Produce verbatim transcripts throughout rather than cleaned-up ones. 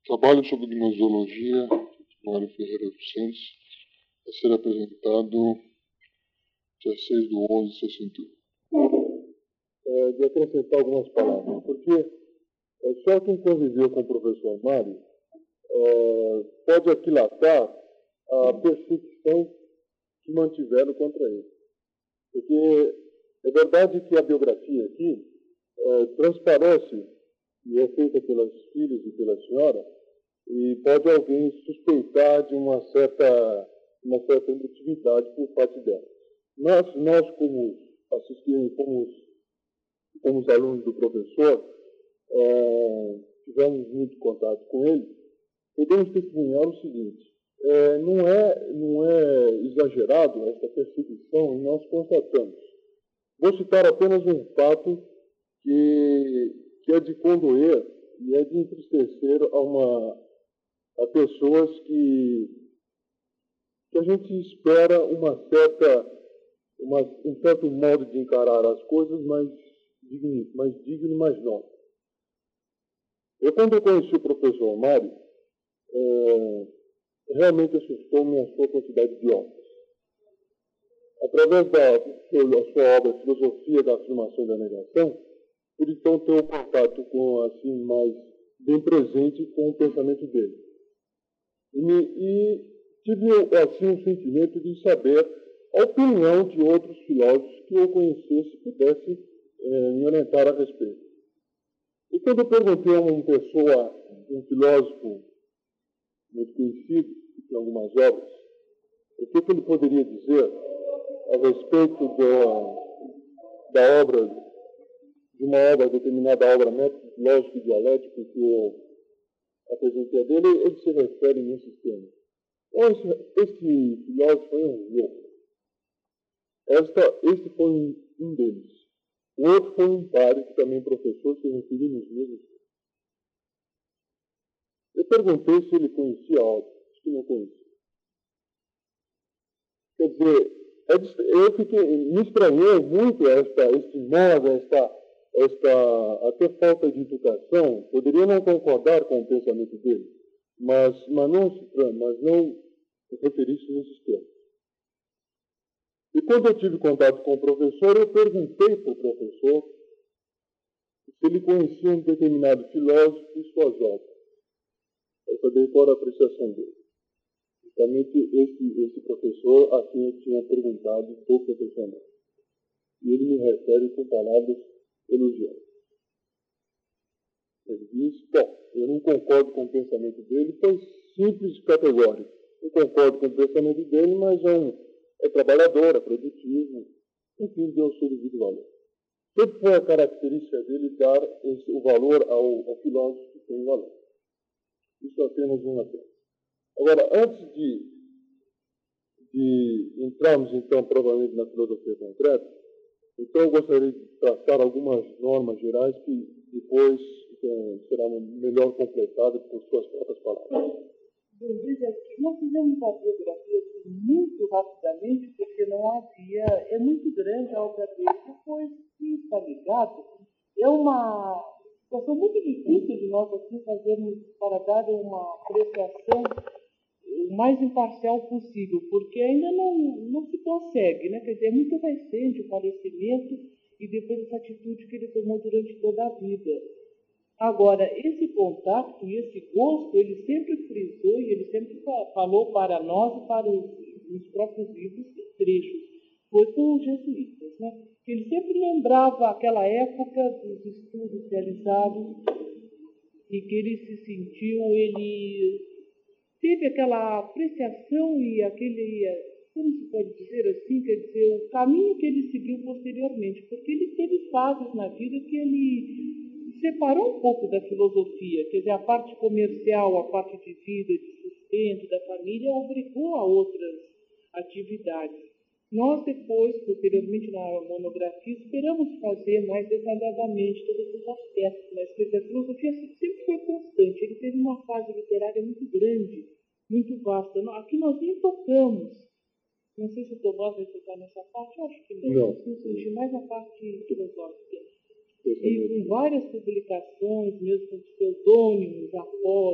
Trabalho sobre gnoseologia, Mário Ferreira dos Santos, a ser apresentado dia seis de onze de sessenta e um. É, de acrescentar algumas palavras, porque é, só quem conviveu com o professor Mário é, pode aquilatar a perseguição que mantiveram contra ele. Porque é verdade que a biografia aqui é, transparece e é feita pelas filhas e pela senhora, e pode alguém suspeitar de uma certa, uma certa emotividade por parte dela. Nós, nós como assistimos, como, como os alunos do professor, é, tivemos muito contato com ele, podemos testemunhar o seguinte: é, não, é, não é exagerado essa perseguição, e nós constatamos. Vou citar apenas um fato que, que é de condoer e é de entristecer a, uma, a pessoas que, que a gente espera uma certa, uma, um certo modo de encarar as coisas mais digno, mais digno e mais nobre. Eu, quando eu conheci o professor Mário, é, realmente assustou-me a sua quantidade de obras. Através da, da sua obra Filosofia da Afirmação e da Negação, pude então ter um contato com, assim, mais bem presente com o pensamento dele. E, e tive assim um sentimento de saber a opinião de outros filósofos que eu conhecesse e pudesse é, me orientar a respeito. E quando eu perguntei a uma pessoa, um filósofo muito conhecido, que tem algumas obras, o que, que ele poderia dizer a respeito da, da obra, de uma obra, determinada obra, método lógico e dialético, que eu apresentei a dele, ele se refere nesse tema. Esse, esse filósofo é um louco. Esta, este foi um, um deles. O outro foi um padre, que também professor, se referiu nos mesmos. Eu perguntei se ele conhecia a obra. Acho que não conhecia. Quer dizer, eu fiquei, me estranhou muito esta, este modo, esta, esta até falta de educação. Poderia não concordar com o pensamento dele, mas, mas não, mas não referir-se nesses termos. E quando eu tive contato com o professor, eu perguntei para o professor se ele conhecia um determinado filósofo e suas obras, para saber qual era a apreciação dele. Justamente esse, esse professor, assim eu tinha perguntado para o professor Mário. E ele me refere com palavras elogiosas. Ele disse: bom, eu não concordo com o pensamento dele, foi simples e categórico. Eu concordo com o pensamento dele, mas é, um, é trabalhador, é produtivo, enfim, deu o seu devido valor. Sempre foi a característica dele dar esse, o valor ao, ao filósofo que tem valor. Isso é apenas uma coisa. Agora, antes de, de entrarmos, então, provavelmente na filosofia concreta, então eu gostaria de traçar algumas normas gerais que depois então, serão melhor completadas por suas próprias palavras. Nós fizemos a biografia muito rapidamente, porque não havia, é muito grande a obra dele, depois que está ligado, é uma situação muito difícil de nós aqui fazermos para dar uma apreciação o mais imparcial possível, porque ainda não, não se consegue, né? Quer dizer, é muito recente o falecimento e depois essa atitude que ele tomou durante toda a vida. Agora, esse contato e esse gosto, ele sempre frisou e ele sempre falou para nós e para os, os próprios livros trechos. Foi com os jesuítas, né? Que ele sempre lembrava aquela época dos estudos realizados e que ele se sentiu, ele teve aquela apreciação e aquele, como se pode dizer assim, quer dizer, o caminho que ele seguiu posteriormente, porque ele teve fases na vida que ele separou um pouco da filosofia, quer dizer, a parte comercial, a parte de vida, de sustento da família, obrigou a outras atividades. Nós depois, posteriormente na monografia, esperamos fazer mais detalhadamente todos esses aspectos, mas quer dizer, a filosofia sempre foi constante, ele teve uma fase literária muito grande, muito vasta. Aqui nós nem tocamos, não sei se o Tomás vai tocar nessa parte, eu acho que não, não. Assim, surgir mais a parte filosófica. E com várias publicações, mesmo com pseudônimos, apólogos,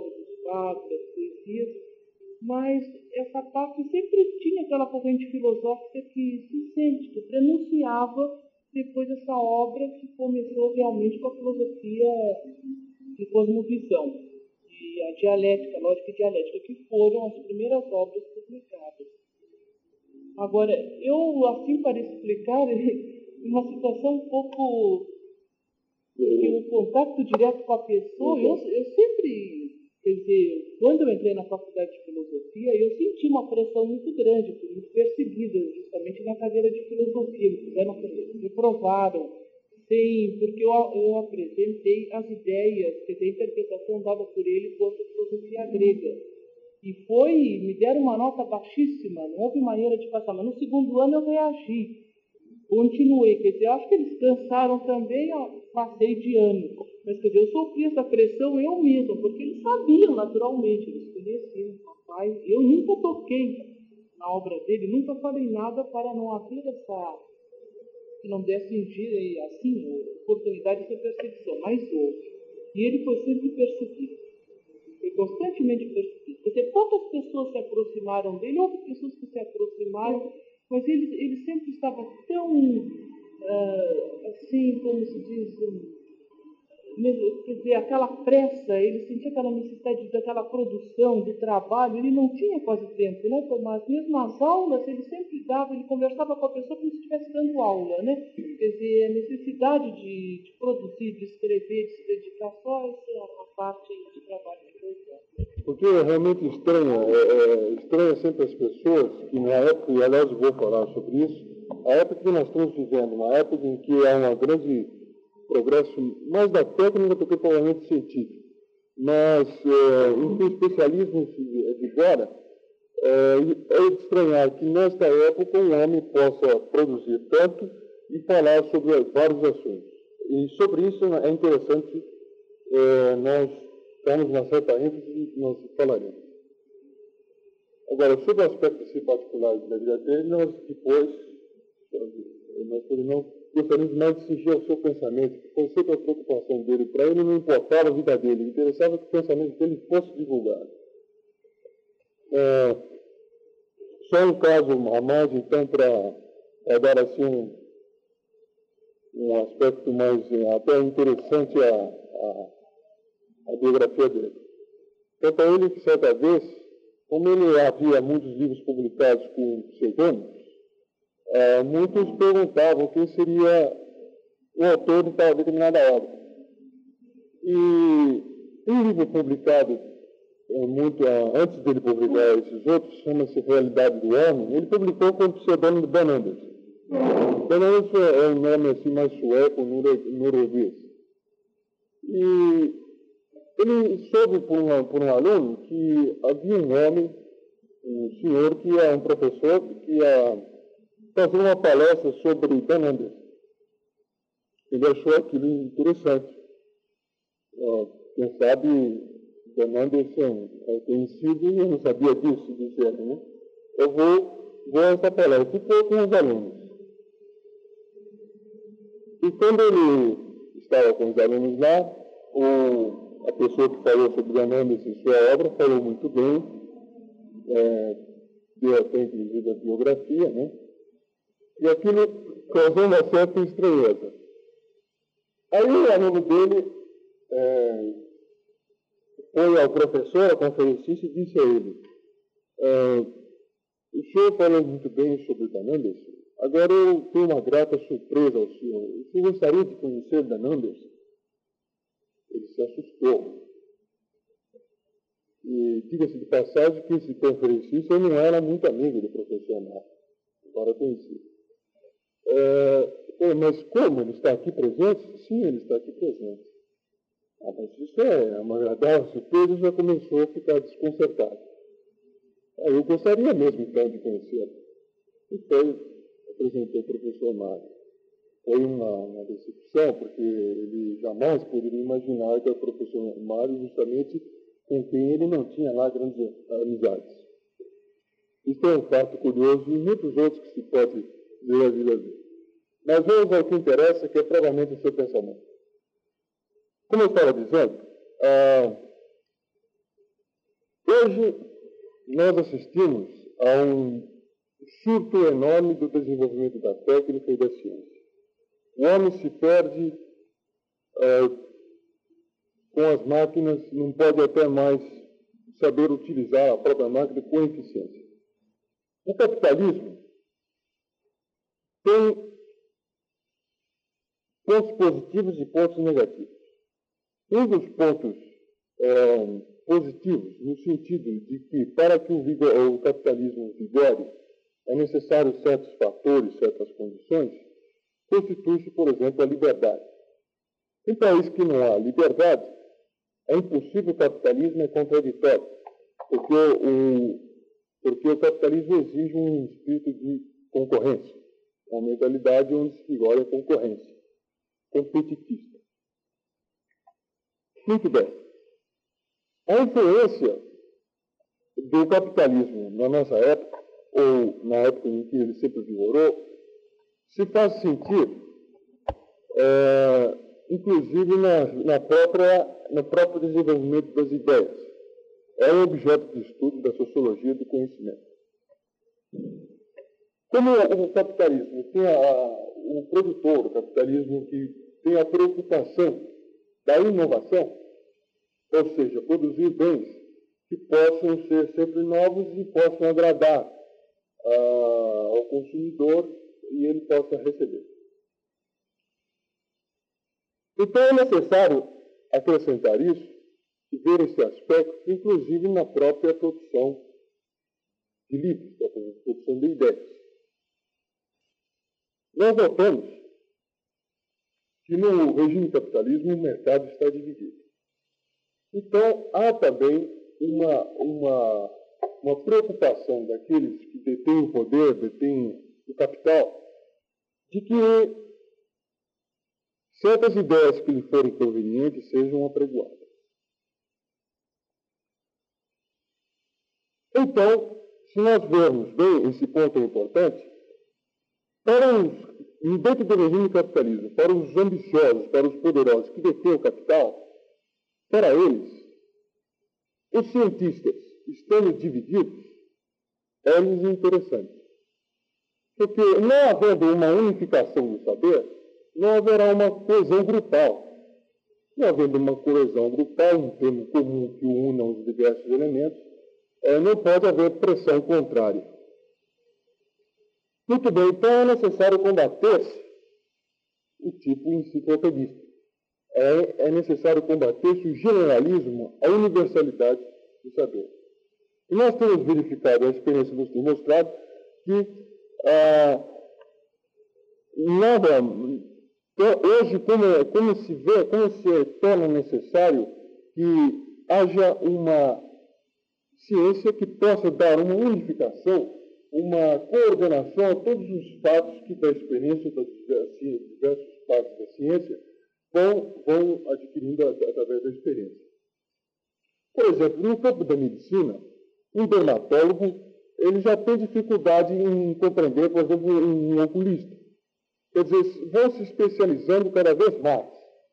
quadros, as poesias, mas essa parte sempre tinha aquela corrente filosófica que se sente, que pronunciava depois dessa obra que começou realmente com a filosofia de cosmovisão, e a dialética, a lógica e dialética, que foram as primeiras obras publicadas. Agora, eu, assim, para explicar, uma situação um pouco que o contato direto com a pessoa, eu, eu sempre, quer dizer, quando eu entrei na faculdade de filosofia, eu senti uma pressão muito grande, fui muito perseguida, justamente na cadeira de filosofia, me fizeram, me reprovaram, sem, porque eu, eu apresentei as ideias, quer dizer, a interpretação dada por ele quanto à filosofia grega. E foi, me deram uma nota baixíssima, não houve maneira de passar, mas no segundo ano eu reagi, continuei, quer dizer, eu acho que eles cansaram também, ó, passei de ano, mas quer dizer, eu sofri essa pressão eu mesma, porque eles sabiam naturalmente, eles conheciam o papai, eu nunca toquei na obra dele, nunca falei nada para não haver essa, que não desse assim, oportunidade de perseguição, mas houve, e ele foi sempre perseguido, foi constantemente perseguido, quer dizer, poucas pessoas se aproximaram dele, houve pessoas que se aproximaram, mas ele, ele sempre estava tão, uh, assim, como se diz, um, quer dizer, aquela pressa, ele sentia aquela necessidade daquela produção, de trabalho, ele não tinha quase tempo, né, Tomás? Mesmo as aulas, ele sempre dava, ele conversava com a pessoa como se estivesse dando aula, né? Quer dizer, a necessidade de, de produzir, de escrever, de se dedicar, só essa é a parte de trabalho que ele faz. Porque é realmente estranho, é, é, estranha sempre as pessoas, que na época, e aliás eu vou falar sobre isso, a época que nós estamos vivendo, uma época em que há um grande progresso, mais da técnica do que provavelmente científico, mas é, em que o especialismo de agora é, é de estranhar que nesta época um homem possa produzir tanto e falar sobre vários assuntos. E sobre isso é interessante é, nós temos uma certa ênfase e nós falaremos. Agora, sobre o aspecto assim, particular da vida dele, nós depois, nós não gostaríamos mais de sentir o seu pensamento, que foi sempre a preocupação dele. Para ele não importava a vida dele, interessava que o pensamento dele fosse divulgado. É, só um caso a mais, então, para dar assim um, um aspecto mais até interessante a, a a biografia dele. Quanto a ele, que certa vez, como ele havia muitos livros publicados com pseudônimos, é, muitos perguntavam quem seria o autor de tal determinada obra. E um livro publicado é, muito antes dele publicar esses outros, chama-se Realidade do Homem, ele publicou com o pseudônimo de Ben Anderson. Ben Anderson é um nome assim mais sueco, norueguês. E ele soube por um, por um aluno que havia um homem, um senhor que é um professor, que ia fazer uma palestra sobre Ben Anderson. Ele achou aquilo interessante. Uh, quem sabe Ben Anderson é conhecido e eu não sabia disso, disse ele, né? Eu vou, vou a essa palestra. E foi com os alunos. E quando ele estava com os alunos lá, o a pessoa que falou sobre Ben Anderson em sua obra falou muito bem, é, deu até inclusive a biografia, né? E aquilo causou uma certa estranheza. Aí o aluno dele é, foi ao professor, ao conferencista, e disse a ele, é, o senhor falou muito bem sobre Ben Anderson, agora eu tenho uma grata surpresa ao senhor. Você gostaria de conhecer Ben Anderson? Ele se assustou. E diga-se de passagem que esse conferencista não era muito amigo do professor Marco, agora conhecido. É, mas como? Ele está aqui presente? Sim, ele está aqui presente. Ah, mas isso é uma agradável surpresa e já começou a ficar desconcertado. Ah, eu gostaria mesmo, então, de conhecê-lo. E foi, apresentou o professor Marco. Foi uma, uma decepção, porque ele jamais poderia imaginar que o professor Mário, justamente com quem ele não tinha lá grandes amizades. Isso é um fato curioso e muitos outros que se pode ver a vida dele. Mas vamos ao que interessa, que é provavelmente o seu pensamento. Como eu estava dizendo, ah, Hoje, nós assistimos a um surto enorme do desenvolvimento da técnica e da ciência. O homem se perde é, com as máquinas, não pode até mais saber utilizar a própria máquina com eficiência. O capitalismo tem pontos positivos e pontos negativos. Um dos pontos é, positivos, no sentido de que, para que o, vigor, o capitalismo vigore, é necessário certos fatores, certas condições, constitui-se, por exemplo, a liberdade. Em país que não há liberdade, é impossível o capitalismo, é contraditório, porque o, porque o capitalismo exige um espírito de concorrência, uma mentalidade onde se vigora a concorrência competitiva. Muito bem. A influência do capitalismo na nossa época, ou na época em que ele sempre vigorou, se faz sentir, é, inclusive, na, na própria, no próprio desenvolvimento das ideias. É um objeto de estudo da sociologia do conhecimento. Como o capitalismo tem a, o produtor, o capitalismo que tem a preocupação da inovação, ou seja, produzir bens que possam ser sempre novos e possam agradar ah, ao consumidor e ele possa receber. Então é necessário acrescentar isso e ver esse aspecto, inclusive na própria produção de livros, na produção de ideias. Nós notamos que no regime capitalismo o mercado está dividido. Então, há também uma, uma, uma preocupação daqueles que detêm o poder, detêm o capital, de que certas ideias que lhe forem convenientes sejam apregoadas. Então, se nós vermos bem, esse ponto é importante, para os, dentro do regime capitalismo, para os ambiciosos, para os poderosos que detêm o capital, para eles, os cientistas, estando divididos, é-lhes interessante. Porque não havendo uma unificação do saber, não haverá uma coesão grupal. Não havendo uma coesão grupal, um termo comum que una os diversos elementos, é, não pode haver pressão contrária. Muito bem, então é necessário combater-se o tipo enciclopedista. É, é necessário combater-se o generalismo, a universalidade do saber. E nós temos verificado, a experiência nos tem mostrado, que ah, nada, hoje, como, como se vê, como se torna necessário que haja uma ciência que possa dar uma unificação, uma coordenação a todos os fatos que da experiência das diversas partes da ciência vão, vão adquirindo através da experiência. Por exemplo, no campo da medicina, um dermatólogo ele já tem dificuldade em compreender, por exemplo, um oculista. Quer dizer, vão se especializando cada vez mais.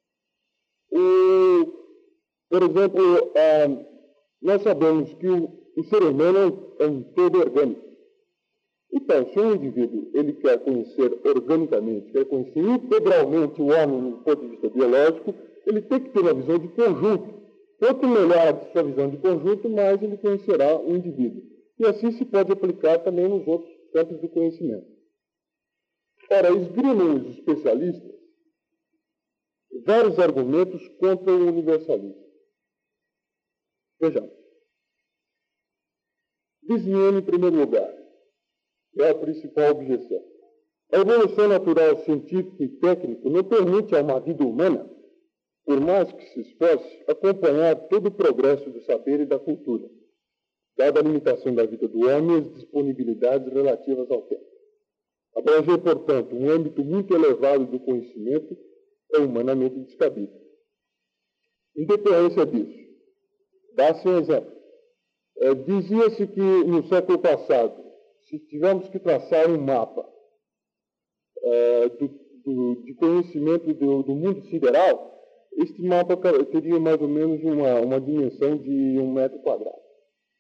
E, por exemplo, ah, nós sabemos que o, o ser humano é um todo orgânico. Então, se um indivíduo ele quer conhecer organicamente, quer conhecer integralmente o homem do ponto de vista biológico, ele tem que ter uma visão de conjunto. Quanto melhor a sua visão de conjunto, mais ele conhecerá o indivíduo. E assim se pode aplicar também nos outros campos do conhecimento. Ora, esgrimam os especialistas vários argumentos contra o universalismo. Vejamos. Diz-me, em primeiro lugar, é a principal objeção. A evolução natural, científica e técnica não permite a uma vida humana, por mais que se esforce, acompanhar todo o progresso do saber e da cultura, dada a limitação da vida do homem e as disponibilidades relativas ao tempo. Abranger, portanto, um âmbito muito elevado do conhecimento é humanamente descabido. Em decorrência disso, dá-se um exemplo. É, dizia-se que no século passado, se tivermos que traçar um mapa é, do, do, de conhecimento do, do mundo sideral, este mapa teria mais ou menos uma, uma dimensão de um metro quadrado.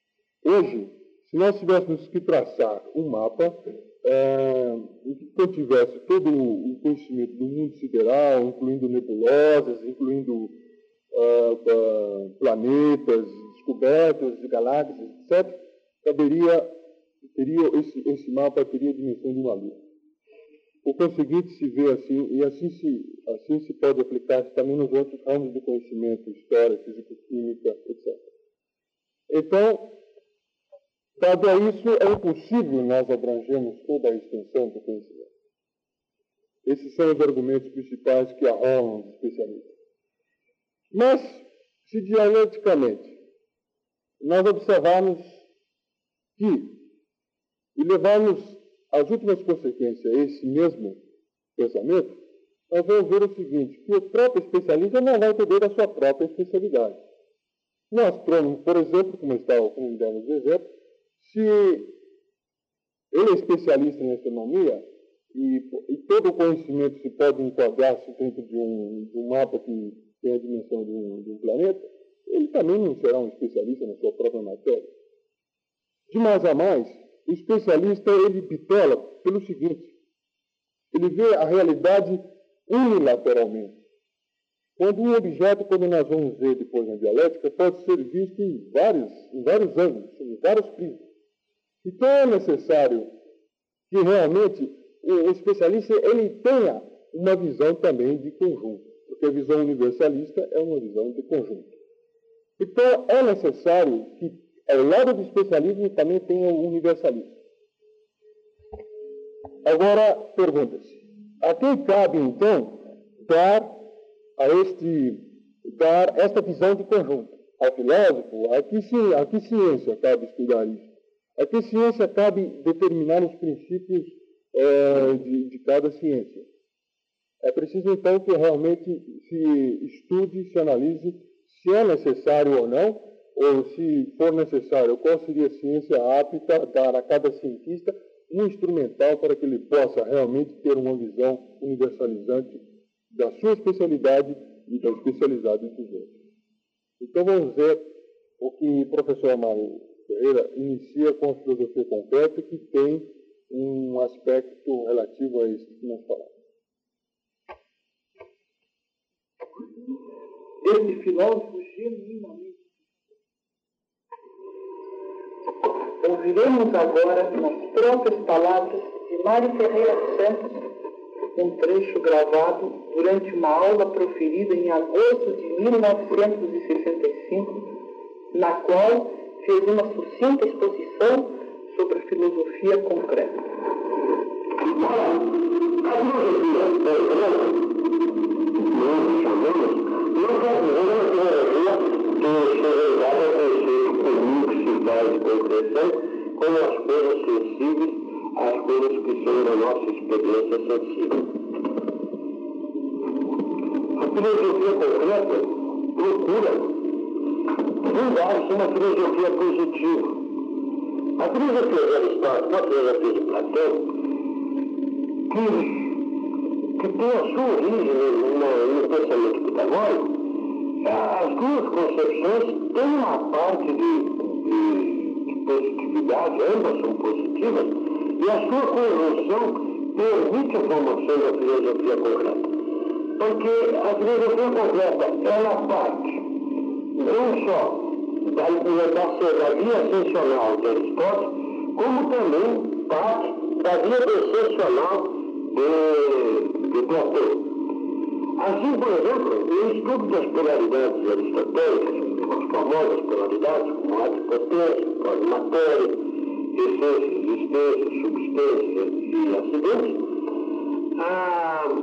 Hoje, se nós tivéssemos que traçar um mapa é, em que contivesse todo o conhecimento do mundo sideral, incluindo nebulosas, incluindo uh, uh, planetas, descobertas de galáxias, etcétera, caberia, teria, esse, esse mapa teria a dimensão de uma lua. O conseguinte se vê assim, e assim se, assim se pode aplicar também nos outros ramos do conhecimento, história, físico-química, etcétera. Então, dado a isso, é impossível nós abrangermos toda a extensão do conhecimento. Esses são os argumentos principais que arrolam os especialistas. Mas, se dialeticamente nós observarmos que, e levarmos as últimas consequências a esse mesmo pensamento, nós vamos ver o seguinte, que o próprio especialista não vai entender da sua própria especialidade. Um astrônomo, por exemplo, como estava como demos de exemplo, se ele é especialista em astronomia e, e todo o conhecimento se pode enquadrar-se dentro de um, de um mapa que tem a dimensão de um, de um planeta, ele também não será um especialista na sua própria matéria. De mais a mais, o especialista ele bitola pelo seguinte, ele vê a realidade unilateralmente. Quando um objeto, como nós vamos ver depois na dialética, pode ser visto em vários, em vários ângulos, em vários prismas. Então é necessário que realmente o especialista ele tenha uma visão também de conjunto, porque a visão universalista é uma visão de conjunto. Então é necessário que ao lado do especialismo também tenha o universalismo. Agora, pergunta-se, a quem cabe então dar a este, dar esta visão de conjunto? Ao filósofo? A que, a que ciência cabe estudar isso? A que ciência cabe determinar os princípios é, de, de cada ciência? É preciso, então, que realmente se estude, se analise se é necessário ou não, ou se for necessário, qual seria a ciência apta a dar a cada cientista um instrumental para que ele possa realmente ter uma visão universalizante da sua especialidade e da especialidade dos outros. Então vamos ver o que o professor Amaro Ferreira inicia com a filosofia concreta, que tem um aspecto relativo a isso que nós falamos. Esse filósofo genuinamente. Ouviremos agora, nas próprias palavras de Mário Ferreira Santos, um trecho gravado durante uma aula proferida em agosto de mil novecentos e sessenta e cinco, na qual fez uma sucinta exposição sobre a filosofia concreta. A filosofia concreta, nós chamamos, não é uma teoria que seja ligada ao conceito comum que se faz de concreção, como as coisas sensíveis, as coisas que são da nossa experiência sensível. A filosofia concreta procura fundar-se uma filosofia positiva. A filosofia de Aristóteles, a filosofia de Platão, que, que tem a sua origem no, no pensamento pitagórico, as duas concepções têm uma parte de, de, de positividade, ambas são positivas, e a sua conjunção permite a formação da filosofia concreta. Porque a filosofia concreta, ela parte não só da, da via ascensional de Aristóteles, como também parte da via descensional de, de Platão. Assim, por exemplo, o estudo das polaridades aristotélicas, as famosas polaridades, como a potência, matéria, essências, existências, substâncias e acidentes, ah,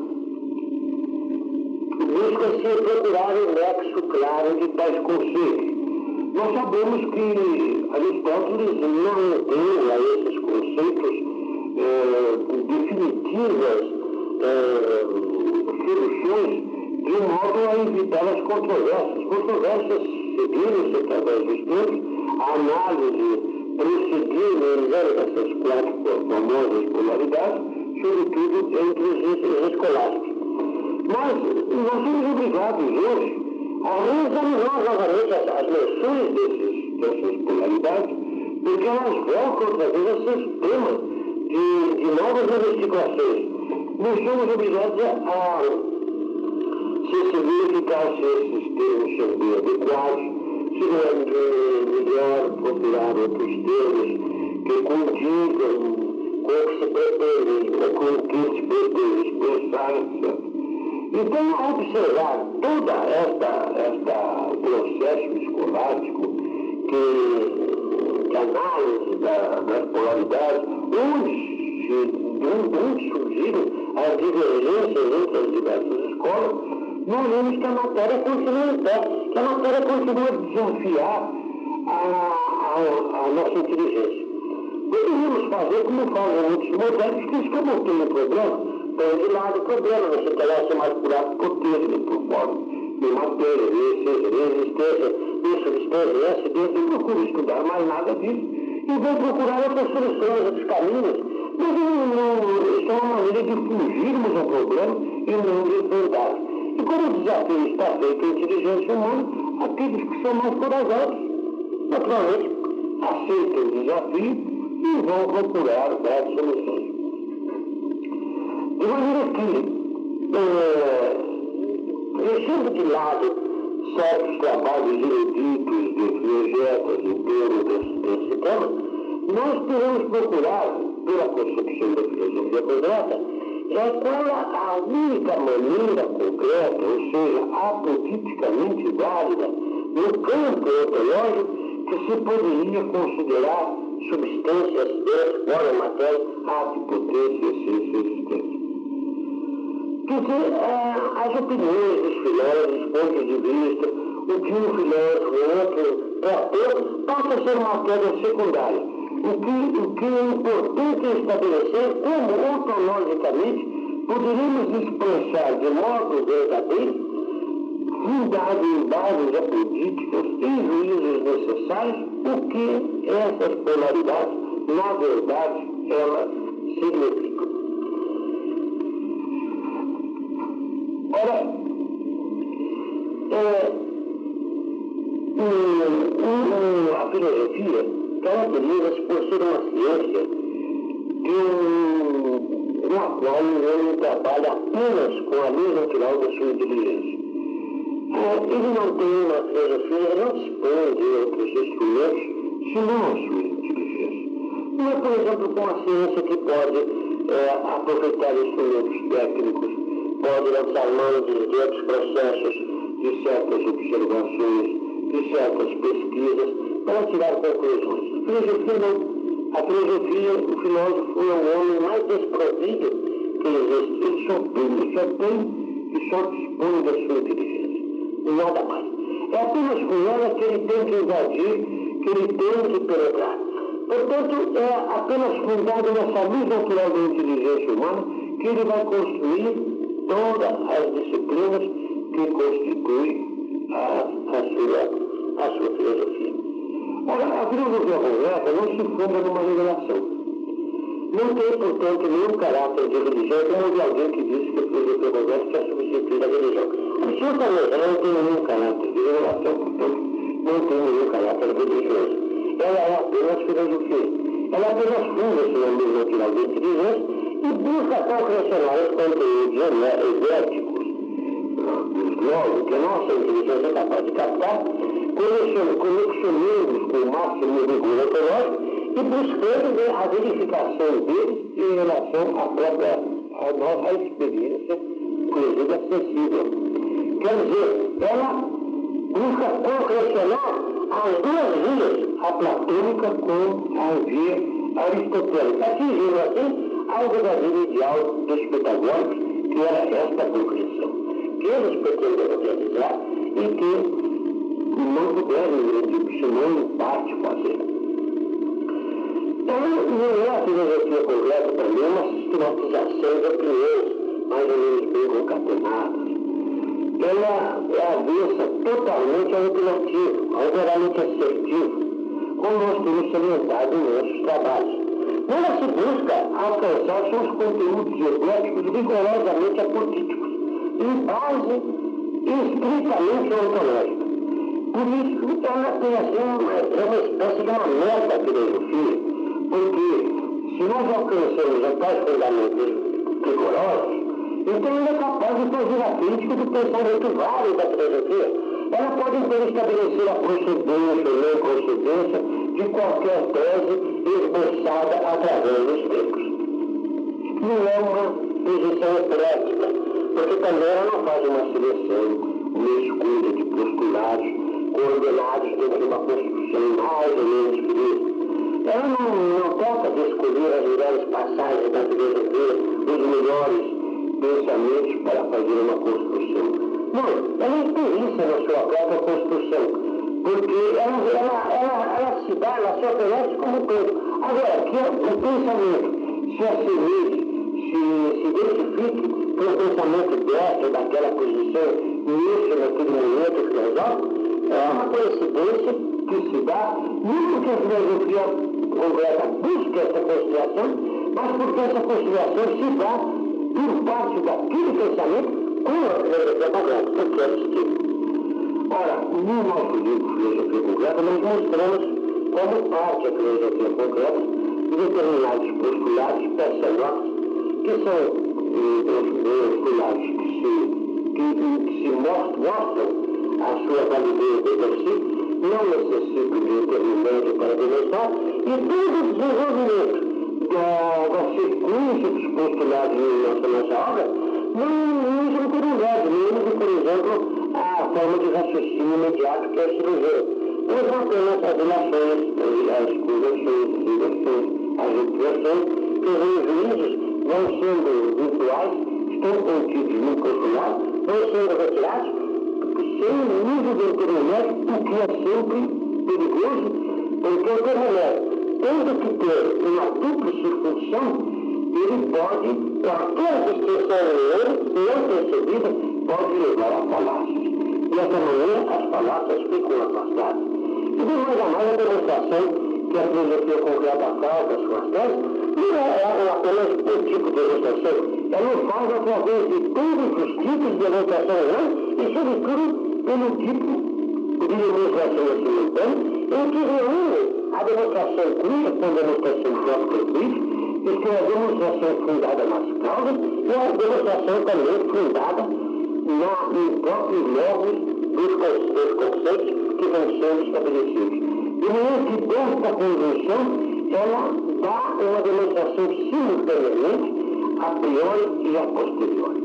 busca-se procurar um nexo claro de tais conceitos. Nós sabemos que Aristóteles não deu a esses conceitos eh, definitivas eh, soluções de modo a evitar as controvérsias. Controvérsias seguiram-se através dos tempos, a análise prosseguiu essas quatro famosas polaridades, sobretudo entre os escolásticos. Mas nós somos obrigados hoje a reexaminar novamente as, as noções desses, dessas polaridades porque elas voltam outra vez a ser tema de, de novas investigações. Nós somos obrigados a se verificar se esses termos são bem adequados, se não é melhor procurar outros termos que condigam com o que se pretende, ou com o que se pretende expressar, etcétera. Então, ao observar todo esta, esta processo escolástico, que, que análise da, das polaridades, onde, onde surgiram as divergências entre as diversas escolas, nós vemos que a matéria continua em pé, que a matéria continua a desafiar a, a, a nossa inteligência. Poderíamos fazer como fazem muitos modernos, que eles acabam tendo um problema, põe de lado o problema, você quer ser mais curado por texto, por forma, de matéria, de resistência, de substância, de acidente, não procura estudar mais nada disso, e vão procurar outras soluções, outros caminhos, mas não, não, isso é uma maneira de fugirmos ao problema e não de enfrentar. E como o desafio está feito à inteligência humana, aqueles que são mais corajosos, naturalmente, aceitam o desafio e vão procurar dar soluções. De maneira que, é, deixando de lado certos trabalhos eruditos de projetos em torno desse, desse tema, nós devemos procurar, pela concepção da filosofia concreta, é qual a única maneira concreta, ou seja, apoliticamente válida, no campo ontológico, que se poderia considerar substância, acidente, fora matéria, ato, potência, essência, existência. Quer dizer, as opiniões dos filósofos, os pontos de vista, o que um filósofo, o outro tratou, passa a ser matéria secundária. O que, o que é importante é estabelecer como ontologicamente poderíamos expressar de modo verdadeiro, fundado em bases apolíticas e juízos necessários, o que essas polaridades, na verdade, elas significam. Ora, é, um, um, a filosofia caracteriza-se por ser uma ciência de um, com a qual o homem trabalha apenas com a lei natural da sua inteligência. É, ele não tem uma filosofia, ele não dispõe de outros instrumentos, senão a sua inteligência. Não é, por exemplo, com a ciência que pode é, aproveitar instrumentos técnicos, pode lançar mão de diversos processos, de certas observações, de certas pesquisas, para tirar conclusões. A filosofia não. A filosofia, o filósofo é o homem mais desprovido que existe. Ele só tem, só tem e só dispõe da sua inteligência. Nada mais. É apenas com ela que ele tem que invadir, que ele tem que penetrar. Portanto, é apenas fundado nessa luz natural da inteligência humana que ele vai construir todas as disciplinas que constituem a, a, sua, a sua filosofia. Ora, a filosofia concreta não se funda numa revelação. Não tem, portanto, nenhum caráter de religião, como de alguém que disse que a filosofia concreta quer substituir a religião. Absolutamente, ela não tem nenhum caráter de revelação, portanto, não tem nenhum caráter religioso. Ela é apenas filosofia. Ela apenas funda-se na luz natural da inteligência e busca concrecionar os conteúdos herméticos, logo que a nossa inteligência é capaz de captar, conexionando-os com o máximo rigor ontológico e buscando a verificação deles em relação à própria à nossa experiência, inclusive acessível. Quer dizer, ela busca concrecionar as duas vias, a platônica com a via aristotélica, atingindo assim algo da vida ideal dos pitagóricos, que era esta concreção, que eles pretenderam realizar e que não puderam, senão em parte, fazer. Então, não é a filosofia concreta para mim, é uma sistematização de opiniões mais ou menos bem concatenadas. Ela é avessa totalmente ao opinativo, ao veramente assertivo, como nós temos salientado em nossos trabalhos. Ela se busca alcançar seus conteúdos herméticos rigorosamente apolíticos, em base estritamente ontológica. Por isso, ela tem assim, uma, é uma espécie de uma meta a filosofia, porque se nós alcançamos a tais fundamentos rigorosos, então ela é capaz de fazer a crítica do pensamento válido da filosofia. Ela pode então estabelecer a procedência ou não procedência de qualquer tese esboçada através dos tempos. Não é uma posição eclética, porque também ela não faz uma seleção, uma escolha de postulados coordenados dentro de uma construção mais ou menos feliz. Ela não, não trata de escolher as melhores passagens da filosofia, os melhores pensamentos para fazer uma construção. Não, ela é experiência na sua própria construção, porque ela, ela, ela, ela se dá, ela se oferece como todo. Agora, que o pensamento se assemelhe, se, se identifique com o pensamento dessa ou daquela posição, nesse ou naquele momento filosófico, é uma coincidência que se dá, não porque a filosofia concreta busca essa conciliação, mas porque essa conciliação se dá por parte daquele pensamento com a filosofia concreta, porque é distinto. Ora, no nosso livro Filosofia Concreta, nós mostramos como parte a filosofia concreta determinados postulados pessoais, que são eh, postulados que se, que, que se mostram, mostram a sua validez de por si, não necessitam de determinante para demonstrar, e todo o desenvolvimento da, da sequência dos postulados na nossa, nossa obra não usam por um lado, mesmo, por exemplo, a forma de raciocínio imediato que é a cirurgia. Usam apenas as relações, as conversões, as inversões, as ampliações, que os juízos vão sendo virtuais, estão contidos no postulado, vão sendo retirados, sem uso do termométrico, o que é sempre perigoso, porque o termométrico, tendo que ter uma dupla circunção, ele pode, qualquer distinção nele, não percebida, pode levar a falácias. E dessa maneira, as falácias ficam afastadas. E de mais a mais a demonstração que a filosofia concreta faz das suas teses, não é apenas um tipo de demonstração, ela faz através de todos os tipos de demonstração humana e, sobretudo, pelo tipo de demonstração simultânea, em que reúne a demonstração crítica com a demonstração própria, e que é a demonstração fundada nas causas e a demonstração também fundada na, em próprios logos dos, dos conceitos que vão sendo estabelecidos. De maneira que desta conjunção, ela dá uma demonstração simultaneamente a priori e a posteriori.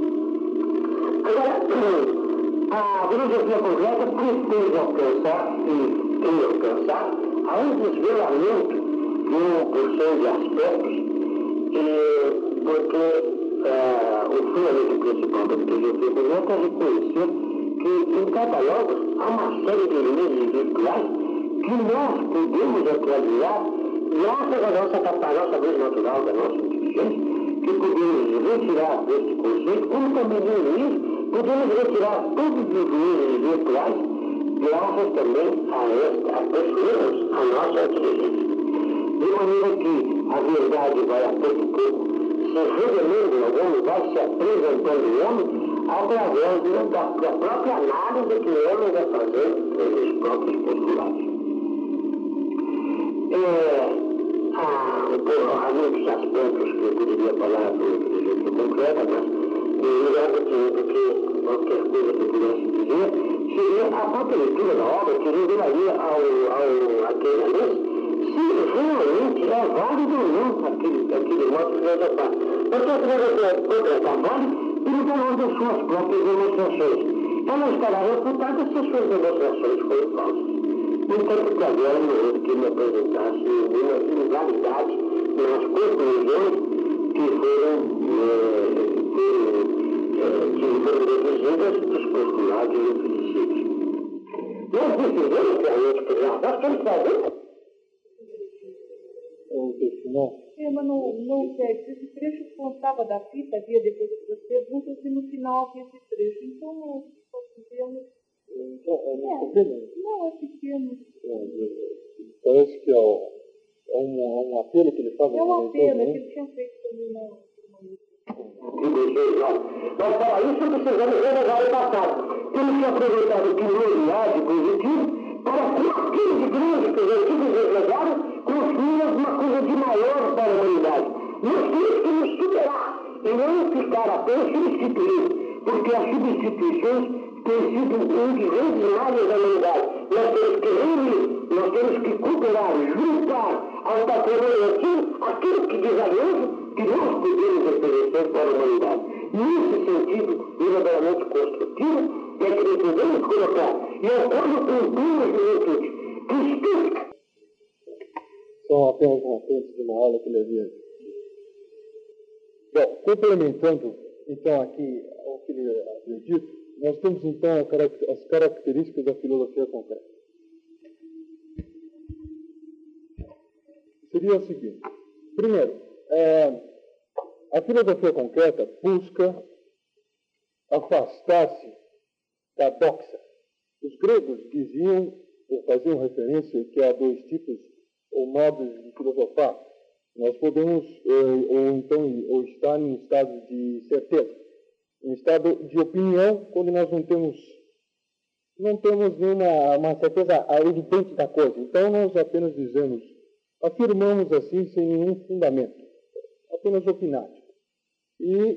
Agora, a filosofia concreta pretende alcançar e tem alcançar a um desvelamento de uma porção de aspectos, e, porque uh, o fundamento principal da filosofia concreta é reconhecer que em cada logo há uma série de elementos virtuais que nós podemos atualizar graças à nossa capacidade, nossa luz natural, da nossa inteligência, que podemos retirar deste conceito, como também de um podemos retirar todos os elementos virtuais graças também a esta, a possuirmos a nossa inteligência. De maneira que a verdade vai a pouco e pouco se revelando no homem, vai se apresentando o homem através da, da própria análise que o homem vai fazer dos próprios postulados. É, há, há muitos aspectos que eu poderia falar sobre filosofia concreta, mas melhor do que qualquer coisa que eu pudesse dizer seria a própria leitura da obra que revelaria ao, ao, àquele anúncio se realmente é válido ou não aquele, aquele modo de filosofar. Porque a filosofia concreta vale pelo valor das suas próprias demonstrações. Ela estará refutada se as suas demonstrações forem falsas. Enquanto que agora não houve que me apresentasse nenhuma similaridade nas conclusões que foram, eh, foram, eh, que foram deduzidas dos postulados infelicidos. Nós decidimos realmente que nós temos que fazer. É, mas no, no texto, esse trecho contava da fita, havia depois das perguntas e no final havia esse trecho. Então, nós podemos... É, não, é pequeno. Parece que é, é, um, é um apelo que ele faz. É um apelo, é que ele tinha feito também na... Nós para isso precisamos renovar o passado. E temos que aproveitar o que não há de positivo para, com aquilo de grande que os antigos deslegaram, construir uma coisa de maior para a humanidade. Nós temos que nos superar e não ficar apenas substituindo, porque as substituições têm sido um dos grandes males da humanidade. Nós temos que reunir, nós temos que cooperar, juntar ao patrimônio antigo aquilo que desagrada que nós podemos oferecer para a humanidade. Nesse sentido, verdadeiramente construtivo, é que nós podemos colocar, e é quando cumprimos a juventude, que explica. São apenas uma frente de uma aula que ele havia. Bom, complementando, então, aqui ao que ele havia dito, nós temos, então, as características da filosofia concreta. Seria o seguinte. Primeiro, é, a filosofia concreta busca afastar-se da doxa. Os gregos diziam, ou faziam referência, que há dois tipos ou modos de filosofar. Nós podemos, ou então, ou estar em estado de certeza, em estado de opinião, quando nós não temos, não temos nenhuma uma certeza evidente da coisa. Então, nós apenas dizemos, afirmamos assim, sem nenhum fundamento, apenas opinar. E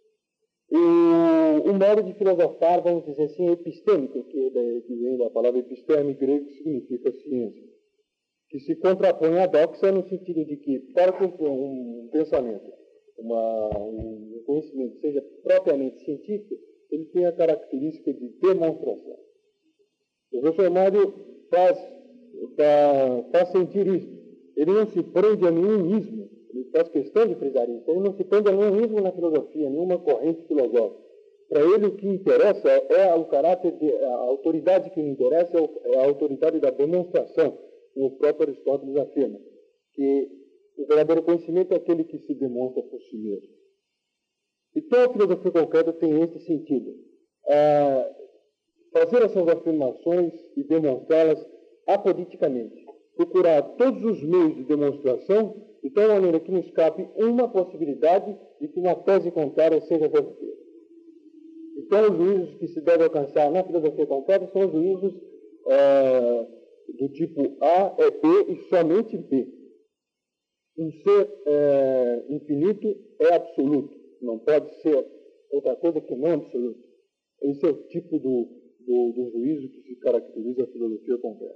o, o modo de filosofar, vamos dizer assim, epistêmico, que, que vem da palavra episteme grego, que significa ciência, que se contrapõe à doxa no sentido de que, para que um pensamento, uma, um conhecimento seja propriamente científico, ele tem a característica de demonstração. O professor Mário faz, faz, faz sentir isso. Ele não se prende a nenhum ismo, ele faz questão de frisar isso, ele não se prende a nenhum ismo na filosofia, nenhuma corrente filosófica. Para ele, o que interessa é o caráter, de, a autoridade que lhe interessa é a autoridade da demonstração. O próprio Aristóteles afirma que o verdadeiro conhecimento é aquele que se demonstra por si mesmo. Então, a filosofia concreta tem esse sentido. É, fazer essas afirmações e demonstrá-las apoditicamente. Procurar todos os meios de demonstração, de tal maneira que nos cabe uma possibilidade de que uma tese contrária seja verdadeira. Então, os juízos que se devem alcançar na filosofia concreta são os juízos é, do tipo A é B e somente B. Um ser é, infinito é absoluto. Não pode ser outra coisa que não absoluto. Esse é o tipo do, do, do juízo que se caracteriza a filosofia concreta.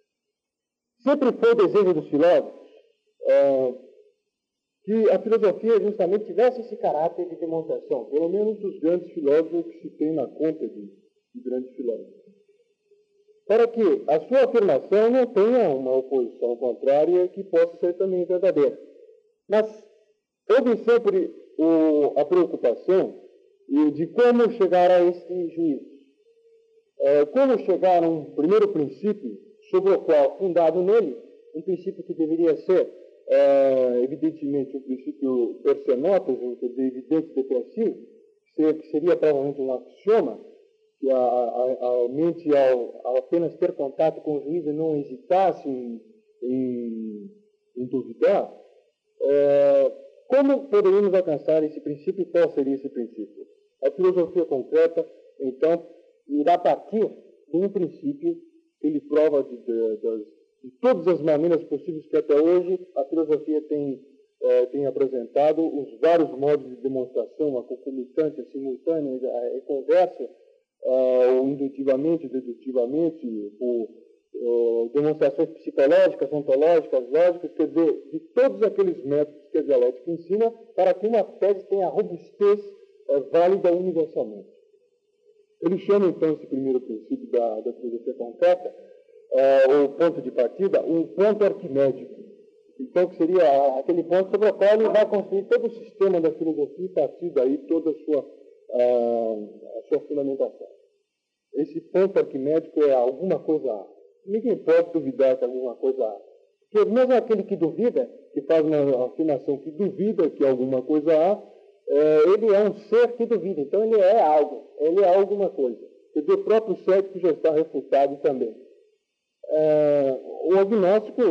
Sempre foi o desejo dos filósofos é, que a filosofia justamente tivesse esse caráter de demonstração, pelo menos dos grandes filósofos que se tem na conta de, de grandes filósofos. Para que a sua afirmação não tenha uma oposição contrária que possa ser também verdadeira. Mas houve sempre o, a preocupação de como chegar a este juízo. É, como chegar a um primeiro princípio sobre o qual, fundado nele, um princípio que deveria ser, é, evidentemente, um princípio per se notas, quer dizer, evidente de per si, que seria provavelmente um axioma, que a, a, a mente, ao, ao apenas ter contato com o juízo, não hesitasse em, em, em duvidar. É, como poderíamos alcançar esse princípio e qual seria esse princípio? A filosofia concreta, então, irá partir de um princípio que ele prova de, de, de, de todas as maneiras possíveis que até hoje a filosofia tem, é, tem apresentado, os vários modos de demonstração, a concomitante, a simultânea, a, a conversa, Uh, indutivamente, dedutivamente, por uh, demonstrações psicológicas, ontológicas, lógicas, quer dizer, de todos aqueles métodos que a dialética ensina para que uma tese tenha robustez uh, válida universalmente. Ele chama, então, esse primeiro princípio da, da filosofia concreta, uh, o ponto de partida, um ponto arquimédico. Então, que seria aquele ponto sobre o qual ele vai construir todo o sistema da filosofia e, a partir daí, toda a sua A, a sua fundamentação. Esse ponto arquimédico é alguma coisa A. Ninguém pode duvidar que alguma coisa A. Porque mesmo aquele que duvida, que faz uma afirmação que duvida que alguma coisa A, é, ele é um ser que duvida. Então ele é algo, ele é alguma coisa. Quer dizer, o próprio cético já está refutado também. É, o agnóstico,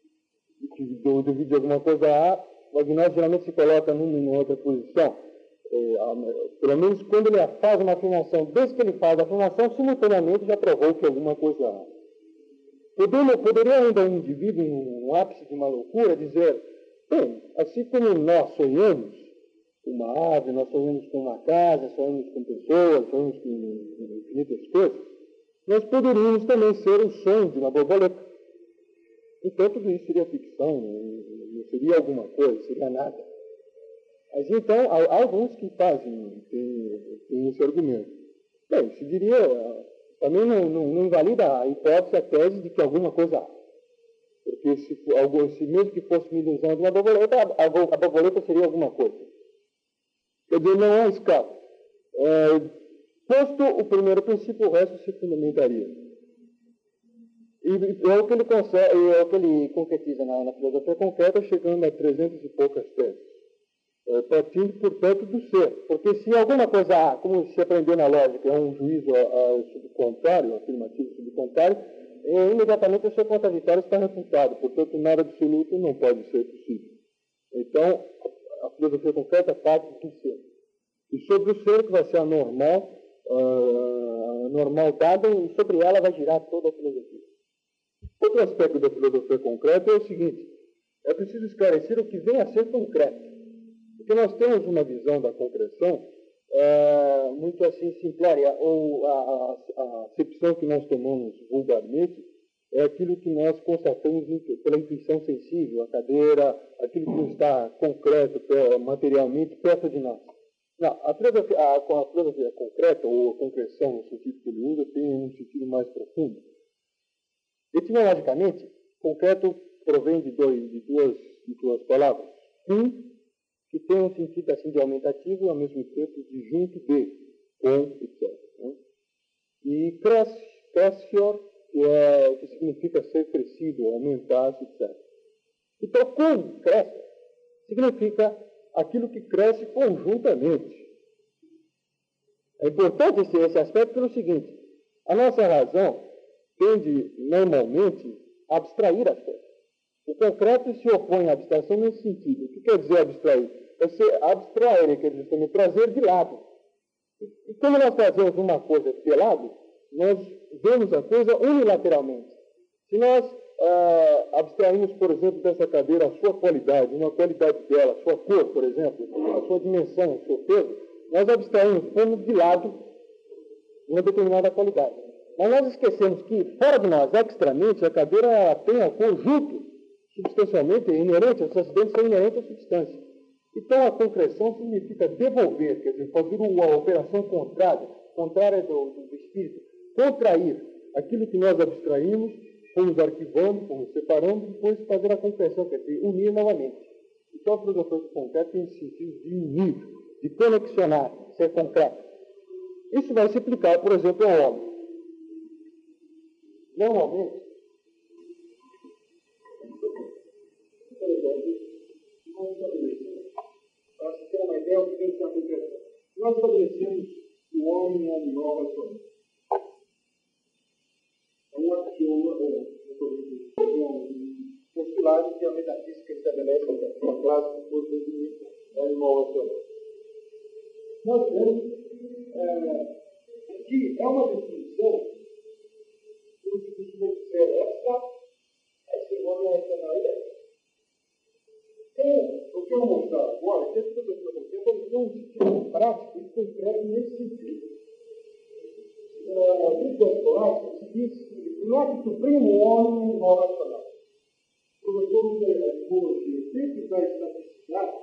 que duvida de alguma coisa A, o agnóstico geralmente se coloca numa em outra posição. é, pelo menos quando ele faz uma afirmação, desde que ele faz a afirmação, simultaneamente já provou que alguma coisa há. Poderia, poderia ainda um indivíduo, no ápice de uma loucura, dizer, bem, assim como nós sonhamos com uma ave, nós sonhamos com uma casa, sonhamos com pessoas, sonhamos com infinitas coisas, nós poderíamos também ser o sonho de uma borboleta. Então tudo isso seria ficção, não seria alguma coisa, seria nada. Mas então, há alguns que fazem, tem, tem esse argumento. Bem, se diria, também não, não, não invalida a hipótese, a tese de que alguma coisa há. Porque se, se mesmo que fosse uma ilusão de uma borboleta, a, a borboleta seria alguma coisa. Quer dizer, não há escape. É, posto o primeiro princípio, o resto se fundamentaria. E é o que ele, consegue, é o que ele concretiza na, na filosofia concreta, chegando a trezentas e poucas teses. É, partindo, portanto, do ser. Porque se alguma coisa há, como se aprendeu na lógica, é um juízo subcontrário, afirmativo subcontrário, é, imediatamente o seu contraditório está refutado. Portanto, nada absoluto não pode ser possível. Então, a, a filosofia concreta parte do ser. E sobre o ser, que vai ser a normal, a normal dada, e sobre ela vai girar toda a filosofia. Outro aspecto da filosofia concreta é o seguinte: é preciso esclarecer o que vem a ser concreto. Porque nós temos uma visão da concreção é, muito assim simplória, ou a, a, a acepção que nós tomamos vulgarmente é aquilo que nós constatamos pela intuição sensível, a cadeira, aquilo que não está concreto, materialmente, perto de nós. Não, a filosofia, a, a filosofia concreta, ou a concreção, no sentido que ele usa, tem um sentido mais profundo. Etimologicamente, concreto provém de, dois, de, duas, de duas palavras. Um, que tem um sentido assim de aumentativo e ao mesmo tempo de junto de, com, etcétera. Né? E crescior, que, é, que significa ser crescido, aumentar, etcétera. Então, com cresce, significa aquilo que cresce conjuntamente. É importante esse, esse aspecto pelo seguinte: a nossa razão tende normalmente a abstrair as coisas. O concreto se opõe à abstração nesse sentido. O que quer dizer abstrair? Você abstrair, quer dizer, também trazer de lado. E quando nós trazemos uma coisa de lado, nós vemos a coisa unilateralmente. Se nós ah, abstraímos, por exemplo, dessa cadeira a sua qualidade, uma qualidade dela, a sua cor, por exemplo, a sua dimensão, o seu peso, nós abstraímos, pomos de lado uma determinada qualidade. Mas nós esquecemos que, fora de nós, extramente, a cadeira tem a cor junto, substancialmente, é inerente, os acidentes são inerentes à substância. Então, a concreção significa devolver, quer dizer, fazer uma operação contrária, contrária do, do espírito, contrair aquilo que nós abstraímos, fomos arquivando, fomos separando, e depois fazer a concreção, quer dizer, unir novamente. Então, a filosofia concreta tem esse sentido de unir, de conexionar, ser concreto. Isso vai se aplicar, por exemplo, ao homem. Normalmente, por exemplo, nós estabelecemos, para se ter uma ideia, o que vem se acontecendo. Nós estabelecemos que o homem é animal racional. É um axioma, ou um postulado que a metafísica estabelece uma classe por definir o animal racional. Nós vemos é, que é uma definição que costuma dizer essa é segundo a racionalidade. Então, o que eu vou mostrar agora é que esse professor você vai ter um sentido prático e concreto nesse sentido. A vida escolar se diz que não é que suprime o homem no animal racional. O professor usa a etimologia sempre da estatisticidade,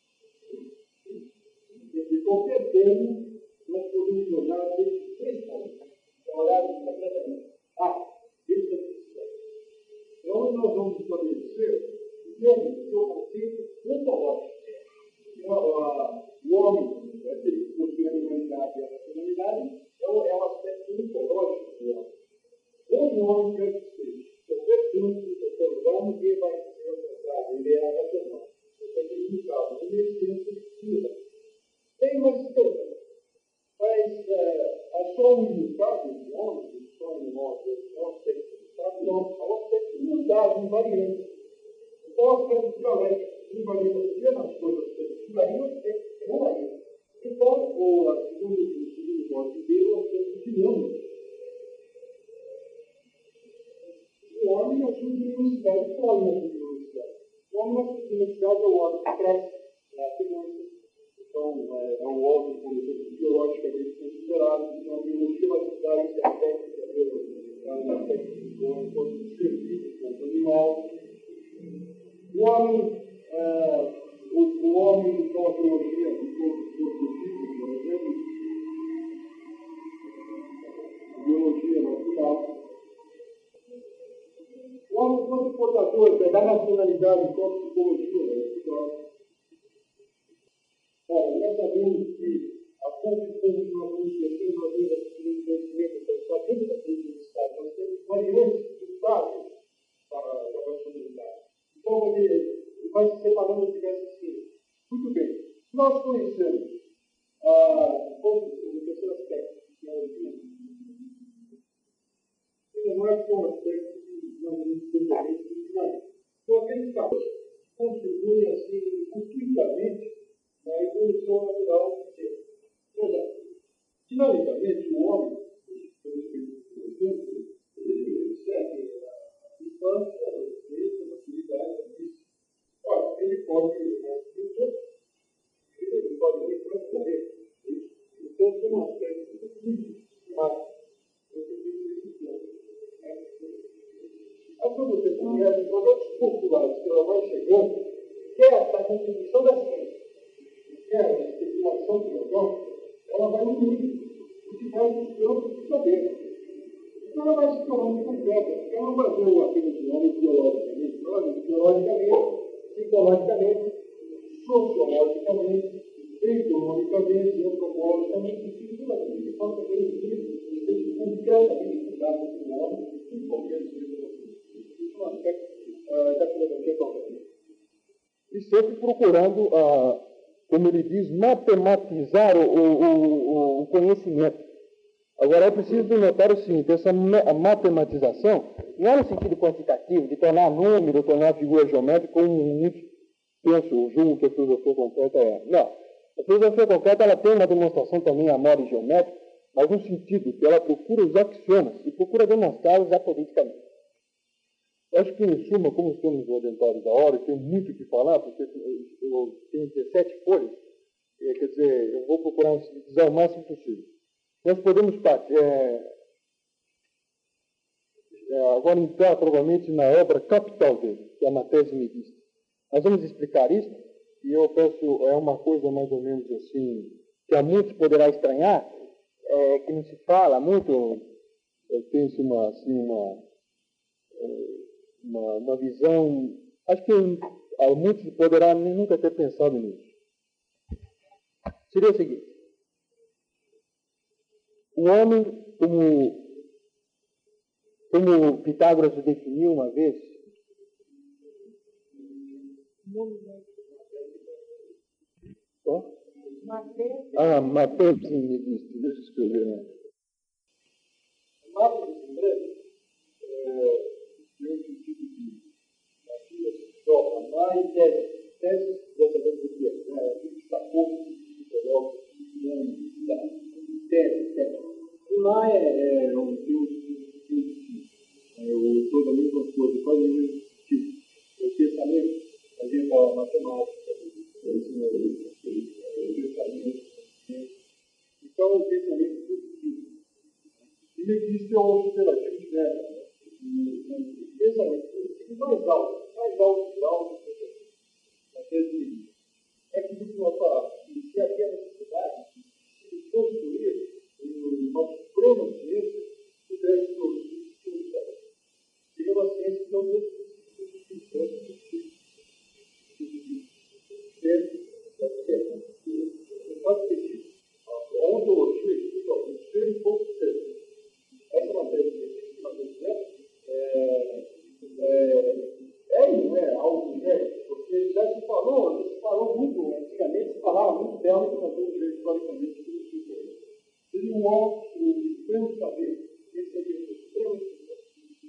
de qualquer termo, nós podemos olhar desde três pontos. Olhar completamente. Ah, isso é necessário. Então, nós vamos estabelecer o termo do seu conceito ontológico. O homem, aquele que possui a humanidade e a racionalidade, é o aspecto ontológico do homem. Onde o homem quer que seja, qualquer tempo que você observar, ninguém vai ser o contrário, ele é racional. Você tem que usar uma essência pura. Tem mais coisa, mas é só um imutável do homem. É um aspecto imutável, não, é um aspecto imutável, invariante. Então, o aspecto dialético invariante nas coisas que variam é invariante. E Então, o a segundo, o segundo modo dele é o tempo dinâmico. O homem ajuda a velocidade, o homem ajuda a velocidade. O homem na velocidade é o homem que cresce, é a criança. Então, é, é um homem, por exemplo, biologicamente considerado. Então, a biologia vai estudar esse aspecto da biologia. É um aspecto do homem quanto serviço, quanto animal. O homem, é, o, o homem, então, a biologia, o corpo físico, por exemplo, a biologia natural. O homem, quanto portador da nacionalidade, quanto psicologia, natural. Ora, nós sabemos que a condição de uma consciência, uma vez a conhecimento, então, está dentro da universidade, nós temos variantes de estágios para a nacionalidade. Então, ele vai se separando diversas coisas. Muito bem. Se nós conhecemos ah, o terceiro aspecto, que é o ele não é só um aspecto de independência do dinamismo. Então, aquele caso contribui, assim, fortuitamente na evolução natural do ser. Por exemplo, dinamicamente, o homem, por exemplo, ele segue a infância, a adolescência, a maturidade, a vida. Ora, ele pode ir mais ele pode ir para correr. Então, tem um aspecto muito mais. Aí, quando você conhece os projetos populares que ela vai chegando, que é a contribuição da ciência, que é a especulação filosófica, ela vai unir os diversos campos do saber. Então, ela vai se tornando completa. Ela não vai ver apenas o homem biologicamente, não, biologicamente, psicologicamente, sociologicamente, economicamente, antropologicamente, espiritualmente. Então, também existe concretamente cuidado com o homem em qualquer civilização. Isso é um aspecto uh, da filosofia completa. E sempre procurando, uh, como ele diz, matematizar o, o, o conhecimento. Agora, é preciso notar o seguinte, essa matematização não é no sentido quantitativo, de tornar número, tornar figura geométrica, como muitos pensam, ou julgam que a filosofia concreta é. Não. A filosofia concreta ela tem uma demonstração também a modo geométrica, mas no sentido que ela procura os axiomas e procura demonstrá-los apoliticamente. Eu acho que, em suma, como estamos no adiantados da hora, tem muito o que falar, porque eu tenho dezessete folhas, quer dizer, eu vou procurar sintetizar o máximo possível. Nós podemos partir, é, é, agora entrar provavelmente na obra capital dele, que é a Matéria Medista. Nós vamos explicar isso, e eu peço, é uma coisa mais ou menos assim, que a muitos poderá estranhar, é, que não se fala muito, eu tenho uma, assim, uma, uma, uma visão, acho que a muitos poderá nunca ter pensado nisso. Seria o seguinte: o homem, como, como Pitágoras o definiu uma vez, oh? Ah, matéria, sim, me disse, deixa eu escrever, né? O mapa desse breve, eu sentido de aquilo que se torna mais tese, tese, dessa vez do que é, aquilo que está pouco, que se coloca, que da tese, tese. O lá é um Deus positivo. O todo a mesma coisa, quase o mesmo tipo. O pensamento, a gente fala matemática, o pensamento. Então, o pensamento positivo. E existe o superativo de meta. O pensamento positivo mais alto, mais alto, alto, é que do que nós falamos, se havia necessidade de construir uma suprema ciência pudesse produzir tudo isso. Seria uma ciência que não fosse pode pedir a ontologia estuda o ser e pouco ser. Essa matéria que nós temos é, é, é e não é algo genérico, porque já se falou, já se falou muito, antigamente se falava muito dela, que nós temos direito historicamente tudo isso. Seria um alto, um supremo saber. Esse seria o supremo saber.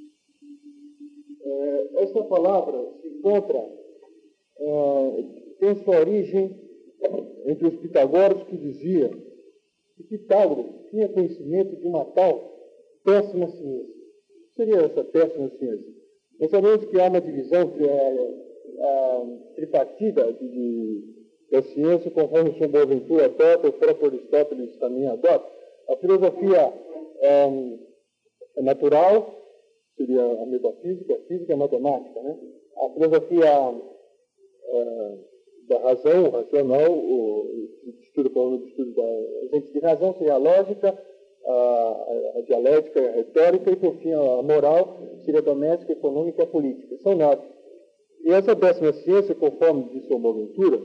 É, essa palavra se encontra, é, tem sua origem entre os pitagóricos que dizia que Pitágoras tinha conhecimento de uma tal péssima ciência. O que seria essa péssima ciência? Nós sabemos que há uma divisão que é a tripartida de, de, da ciência, conforme o São Boaventura adota, o próprio Aristóteles também adota. A filosofia é, natural, seria a metafísica, a física e a matemática, né? A filosofia é, da razão, o racional, o estudo, o estudo da gente de razão seria a lógica, a, a, a dialética, a retórica, e por fim a moral seria a doméstica, a econômica e a política. São nove. E essa décima ciência, conforme disse o Boaventura,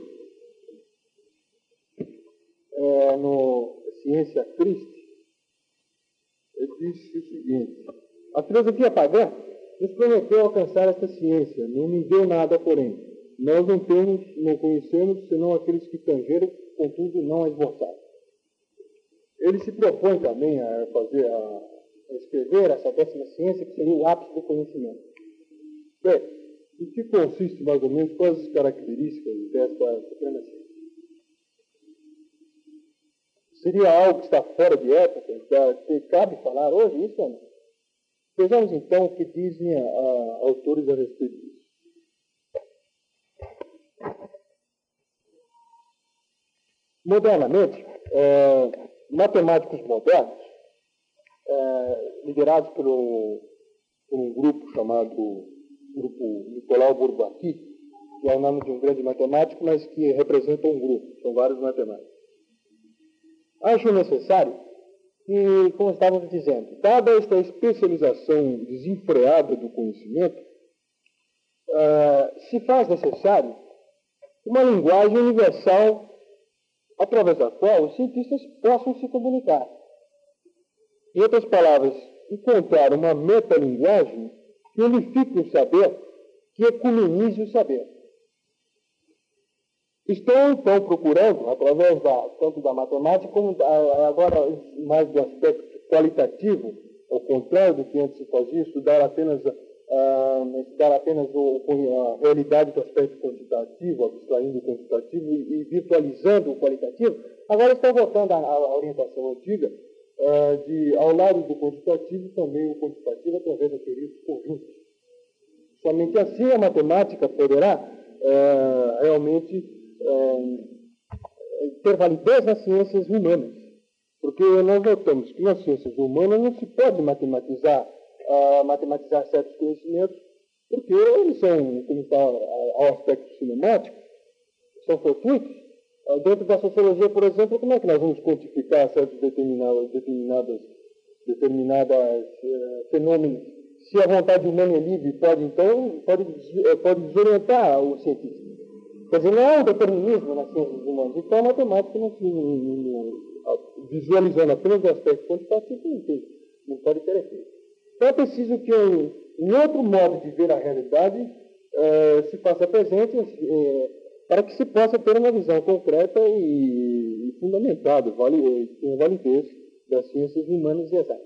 é, no Ciência Christi, ele disse o seguinte: a filosofia pagã nos prometeu alcançar esta ciência, não nos deu nada, porém. Nós não temos, não conhecemos, senão aqueles que tangeram, contudo não a esboçaram. Ele se propõe também a fazer, a, a escrever essa décima ciência, que seria o ápice do conhecimento. Bem, em que consiste, mais ou menos, quais as características desta suprema ciência? Seria algo que está fora de época, que cabe falar hoje, isso ou não? Vejamos então o que dizem a, a, autores a respeito disso. Modernamente, é, matemáticos modernos, é, liderados pelo, por um grupo chamado Grupo Nicolau Bourbaki, que é o nome de um grande matemático, mas que representa um grupo, são vários matemáticos. Acho necessário que, como estávamos dizendo, dada esta especialização desenfreada do conhecimento, uh, se faz necessário uma linguagem universal através da qual os cientistas possam se comunicar. Em outras palavras, encontrar uma metalinguagem que unifique o saber, que ecumenize o saber. Estou, então, procurando, através da, tanto da matemática, como da, agora mais do aspecto qualitativo, ao contrário do que antes se fazia, estudar apenas, uh, estudar apenas o, a realidade do aspecto quantitativo, abstraindo o quantitativo e, e virtualizando o qualitativo. Agora estou voltando à, à orientação antiga, uh, de, ao lado do quantitativo, também o quantitativo através da teoria dos conjuntos. Somente assim a matemática poderá uh, realmente É, ter validez nas ciências humanas. Porque nós notamos que nas ciências humanas não se pode matematizar, uh, matematizar certos conhecimentos, porque eles são, como está ao aspecto cinemático, são fortuitos. Uh, dentro da sociologia, por exemplo, como é que nós vamos quantificar certos determinados, determinadas, determinadas uh, fenômenos? Se a vontade humana é livre, pode, então, pode, pode desorientar o cientista. Quer dizer, não há um determinismo nas ciências humanas. Então, a matemática, não se, não, não, visualizando apenas o aspecto quantitativo, não, tem, não pode ter efeito. Então, é preciso que um, um outro modo de ver a realidade uh, se faça presente uh, para que se possa ter uma visão concreta e, e fundamentada, vale, tenha validez das ciências humanas e exatas.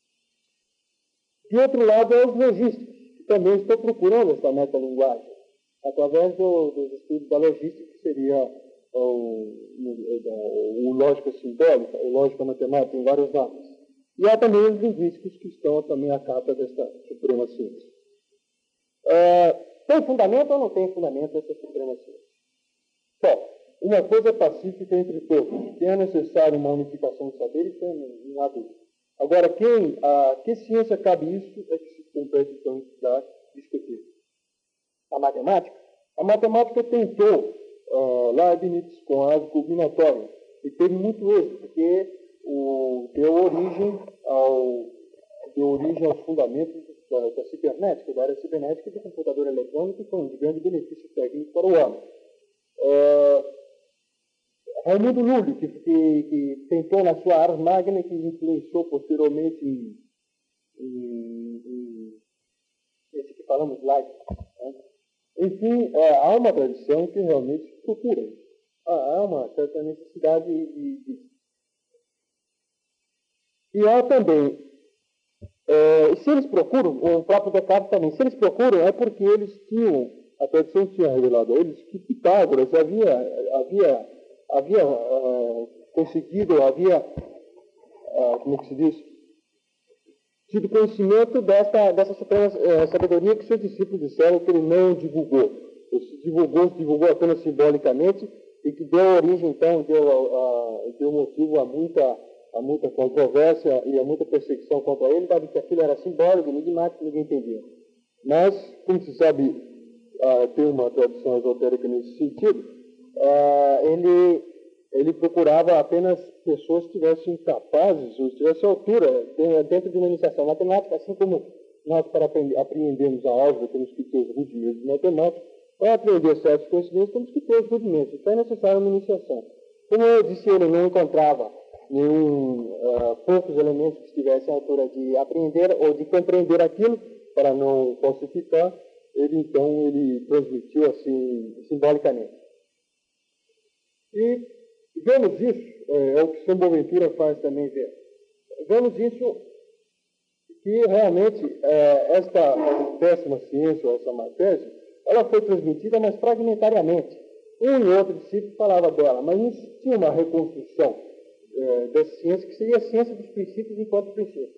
De outro lado, é os logísticos, que também estão procurando essa metalinguagem, através do, dos estudos da logística, que seria o, o, o lógica simbólica, o lógica matemática, em vários nomes. E há também os linguísticos, que estão também à capa desta suprema ciência. Uh, tem fundamento ou não tem fundamento essa suprema ciência? Bom, uma coisa é pacífica entre todos, que é necessário uma unificação do saber, isso não há dúvida. Agora, quem, a que ciência cabe isso é que se compete, então, estudar e discutir. A matemática? A matemática tentou uh, Leibniz com a combinatória e teve muito êxito, porque o, deu, origem ao, deu origem aos fundamentos da, da cibernética, da área cibernética e do computador eletrônico, que foi um de grande benefício técnico para o homem. Uh, Raimundo Lully, que, que, que tentou na sua Ars Magna, que influenciou posteriormente em, em, em esse que falamos lá, né? Enfim, é, há uma tradição que realmente procura isso. Há uma certa necessidade de, de... E há também, é, se eles procuram, o próprio Descartes também, se eles procuram é porque eles tinham, a tradição tinha revelado a eles que Pitágoras havia, havia havia uh, conseguido, havia, uh, como é que se diz, tido conhecimento dessa, dessa suprema uh, sabedoria que seus discípulos disseram que ele não divulgou. Ele se divulgou, se divulgou apenas simbolicamente e que deu origem, então, deu, uh, deu motivo a muita, a muita controvérsia e a muita perseguição contra ele, dado que aquilo era simbólico, enigmático, ninguém entendia. Mas, como se sabe, uh, tem uma tradição esotérica nesse sentido, uh, ele, ele procurava apenas pessoas que estivessem capazes, ou estivessem à altura, dentro de uma iniciação matemática, assim como nós, para apreendermos a álgebra, temos que ter os rudimentos de matemática. Para aprender certos conhecimentos, temos que ter os rudimentos. Então é necessário uma iniciação. Como eu disse, ele não encontrava nenhum, uh, poucos elementos que estivessem à altura de aprender ou de compreender aquilo, para não falsificar, ele então ele transmitiu assim, simbolicamente. E vemos isso, é, é o que São Boaventura faz também ver. Vemos isso que realmente é, esta décima ciência, ou essa matéria, ela foi transmitida, mas fragmentariamente. Um e outro discípulo falava dela, mas não tinha uma reconstrução é, dessa ciência, que seria a ciência dos princípios enquanto princípios.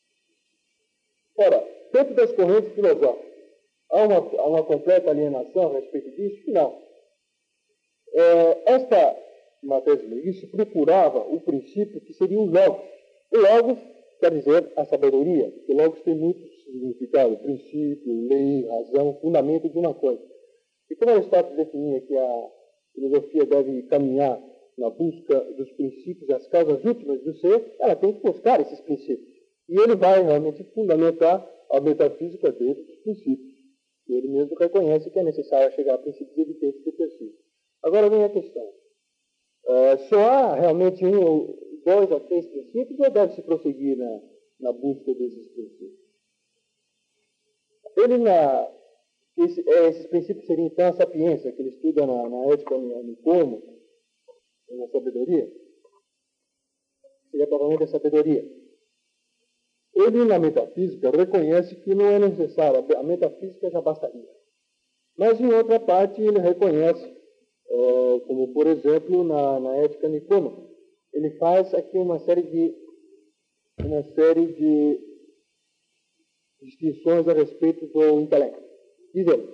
Ora, dentro das correntes filosóficas, há uma, há uma completa alienação a respeito disso? Não. É, esta matéria isso procurava o princípio que seria o logos. O logos quer dizer a sabedoria, porque logos tem muito significado, princípio, lei, razão, fundamento de uma coisa. E como Aristóteles definia que a filosofia deve caminhar na busca dos princípios, as causas últimas do ser, ela tem que buscar esses princípios. E ele vai realmente fundamentar a metafísica dele dos princípios. E ele mesmo reconhece que é necessário chegar a princípios evidentes e depressivos. Agora vem a questão. Uh, só há realmente um, dois ou três princípios ou deve-se prosseguir na, na busca desses princípios? Ele, na, esse, esses princípios seriam então a sapiência, que ele estuda na, na ética Nicomo, na sabedoria. Seria provavelmente a sabedoria. Ele, na metafísica, reconhece que não é necessário, a metafísica já bastaria. Mas, em outra parte, ele reconhece, é, como, por exemplo, na, na ética Nicômaca, ele faz aqui uma série de, uma série de distinções a respeito do intelecto. Diz ele,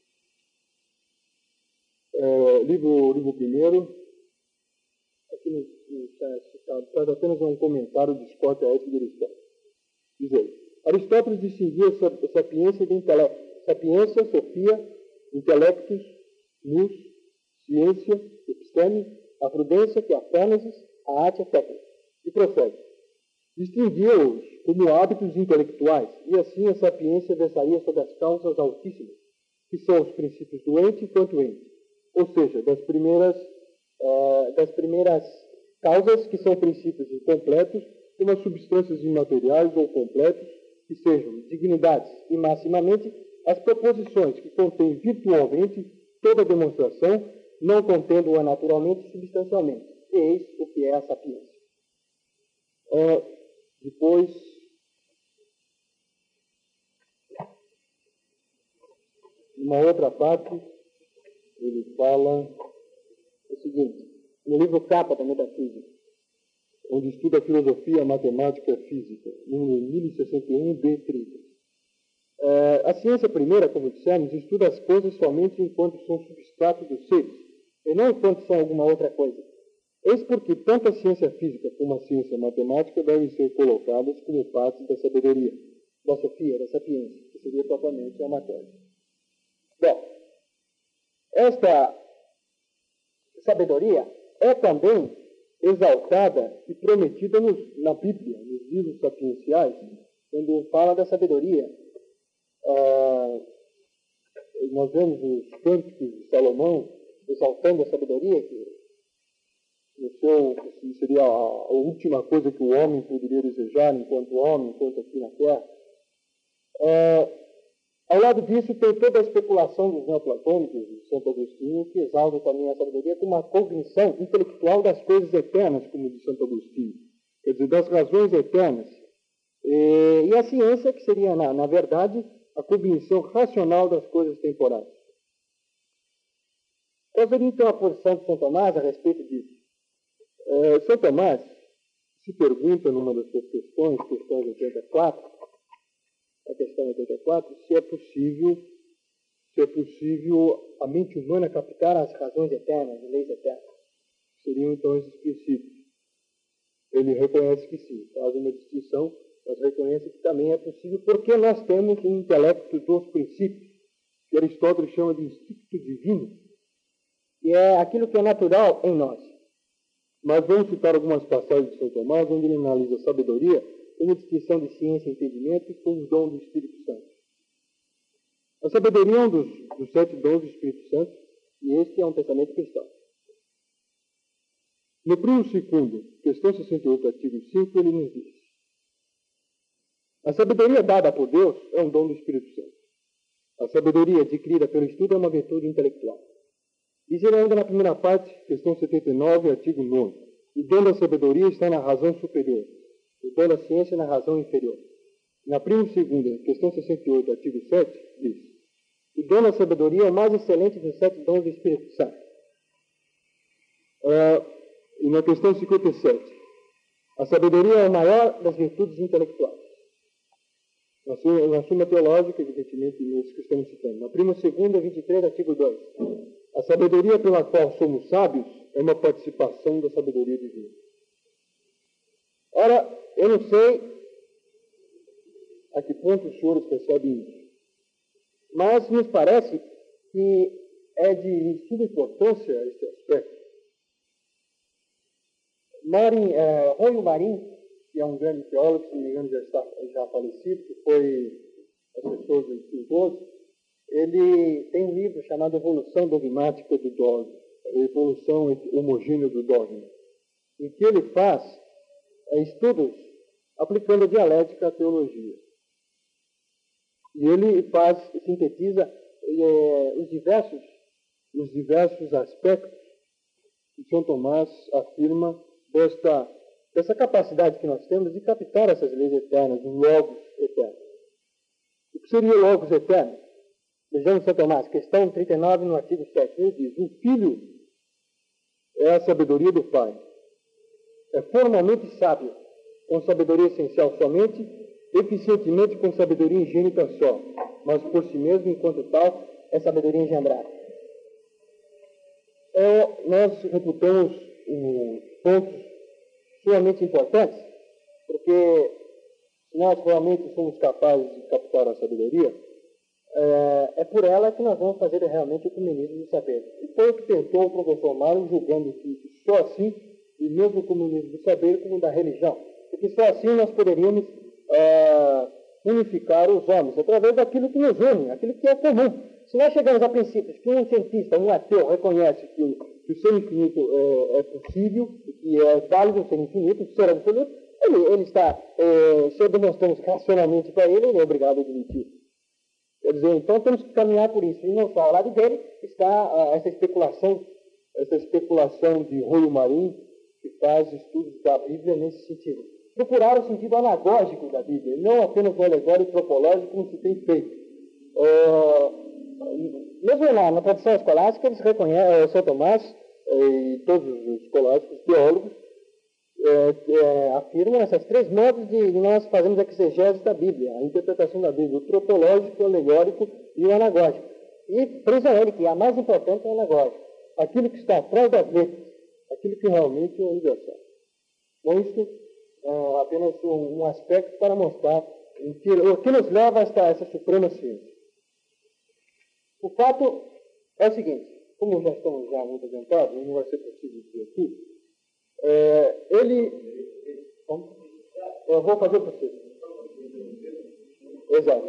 é, livro, livro primeiro, aqui no, no citado, faz apenas um comentário de Scott à ética de Aristóteles. Diz ele, Aristóteles distinguia a sapiência de intelecto. Sapiência, sofia, intelectus, nous, ciência, episteme, a prudência, que é a fênesis, a arte, a técnica. E prossegue. Distinguia-os como hábitos intelectuais, e assim a sapiência versaria sobre as causas altíssimas, que são os princípios do ente enquanto ente. Ou seja, das primeiras, uh, das primeiras causas, que são princípios incompletos, como as substâncias imateriais ou completos, que sejam dignidades e, maximamente, as proposições que contêm virtualmente toda a demonstração, não contendo-a naturalmente e substancialmente. Eis o que é a sapiência. Uh, depois, numa outra parte, ele fala o seguinte, no livro Capa da Metafísica, onde estuda a filosofia, a matemática e a física, número mil e sessenta e um, B trinta. Uh, a ciência primeira, como dissemos, estuda as coisas somente enquanto são substrato dos seres, e não enquanto são alguma outra coisa. Eis porque tanto a ciência física como a ciência matemática devem ser colocadas como partes da sabedoria, da sofia, da sapiência, que seria propriamente a matéria. Bom, esta sabedoria é também exaltada e prometida nos, na Bíblia, nos livros sapienciais, quando fala da sabedoria. Ah, nós vemos os cânticos de Salomão exaltando a sabedoria, que no seu, seria a, a última coisa que o homem poderia desejar enquanto homem, enquanto aqui na Terra. Ah, ao lado disso tem toda a especulação dos neoplatônicos, de Santo Agostinho, que exalta também a sabedoria como uma cognição intelectual das coisas eternas, como de Santo Agostinho, quer dizer, das razões eternas. E, e a ciência, que seria, na, na verdade, a cognição racional das coisas temporais. Qual seria então a posição de São Tomás a respeito disso? É, São Tomás se pergunta numa das suas questões, questão oitenta e quatro, a questão oitenta e quatro, se é possível, se é possível a mente humana captar as razões eternas, as leis eternas. Seriam então esses princípios. Ele reconhece que sim, faz uma distinção, mas reconhece que também é possível porque nós temos um intelecto dos princípios, que Aristóteles chama de instinto divino, que é aquilo que é natural em nós. Mas vamos citar algumas passagens de São Tomás, onde ele analisa a sabedoria como distinção de ciência e entendimento e como dom do Espírito Santo. A sabedoria é um dos, dos sete dons do Espírito Santo, e este é um pensamento cristão. No primo segundo, questão sessenta e oito, artigo cinco, ele nos diz: a sabedoria dada por Deus é um dom do Espírito Santo. A sabedoria adquirida pelo estudo é uma virtude intelectual. Diz ele ainda na primeira parte, questão setenta e nove, artigo nono. O dom da sabedoria está na razão superior. O dom da ciência na razão inferior. Na prima segunda, questão sessenta e oito, artigo sete, diz: o dom da sabedoria é o mais excelente dos sete dons do Espírito Santo. Uh, e na questão cinquenta e sete, a sabedoria é a maior das virtudes intelectuais. Na sua, na suma teológica, evidentemente, nesse que estamos citando. Na prima segunda, vinte e três, artigo dois. A sabedoria pela qual somos sábios é uma participação da sabedoria divina. Ora, eu não sei a que ponto os senhores percebem isso, mas nos parece que é de suma importância esse aspecto. Marin, é, Royo Marin, que é um grande teólogo, se não me engano já está já falecido, que foi assessor do Pio doze, ele tem um livro chamado Evolução Dogmática do Dogma, Evolução Homogênea do Dogma, em que ele faz é, estudos aplicando a dialética à teologia. E ele faz, sintetiza é, os, diversos, os diversos aspectos que São Tomás afirma desta, dessa capacidade que nós temos de captar essas leis eternas, o logos eterno. O que seria o logos eterno? Vejamos São Tomás, questão trinta e nove, no artigo sete, ele diz: o Filho é a sabedoria do Pai. É formalmente sábio, com sabedoria essencial somente, eficientemente com sabedoria ingênita só, mas por si mesmo, enquanto tal, é sabedoria engendrada. É, nós reputamos um, pontos sumamente importantes, porque se nós realmente somos capazes de captar a sabedoria, É, é por ela que nós vamos fazer realmente o comunismo do saber. E foi o que tentou o professor Mário, julgando que só assim, e mesmo o comunismo do saber, como da religião, porque só assim nós poderíamos é, unificar os homens, através daquilo que nos une, aquilo que é comum. Se nós chegamos a princípios que um cientista, um ateu, reconhece que, que o ser infinito é, é possível, que é válido o ser infinito, o ser absoluto, ele, ele está, é, se demonstramos racionalmente para ele, ele é obrigado a admitir. Quer dizer, então temos que caminhar por isso. E não só ao lado dele está ah, essa especulação, essa especulação de Royo Marin, que faz estudos da Bíblia nesse sentido. Procurar o sentido anagógico da Bíblia, e não apenas o alegórico tropológico como se tem feito. Uh, mesmo lá na tradição escolástica, eles reconhecem, São Tomás e todos os escolásticos, teólogos, É, é, afirmam esses três modos de, de nós fazermos a exegese da Bíblia, a interpretação da Bíblia, o tropológico, o alegórico e o anagógico. E presa ele que a mais importante é o anagógico, aquilo que está atrás das letras, aquilo que realmente é universal. Bom, isso é apenas um, um aspecto para mostrar o que, o que nos leva a esta, essa suprema ciência. O fato é o seguinte, como já estamos já muito adiantados, não vai ser possível dizer aqui, É, ele, eu vou fazer para você. Exato.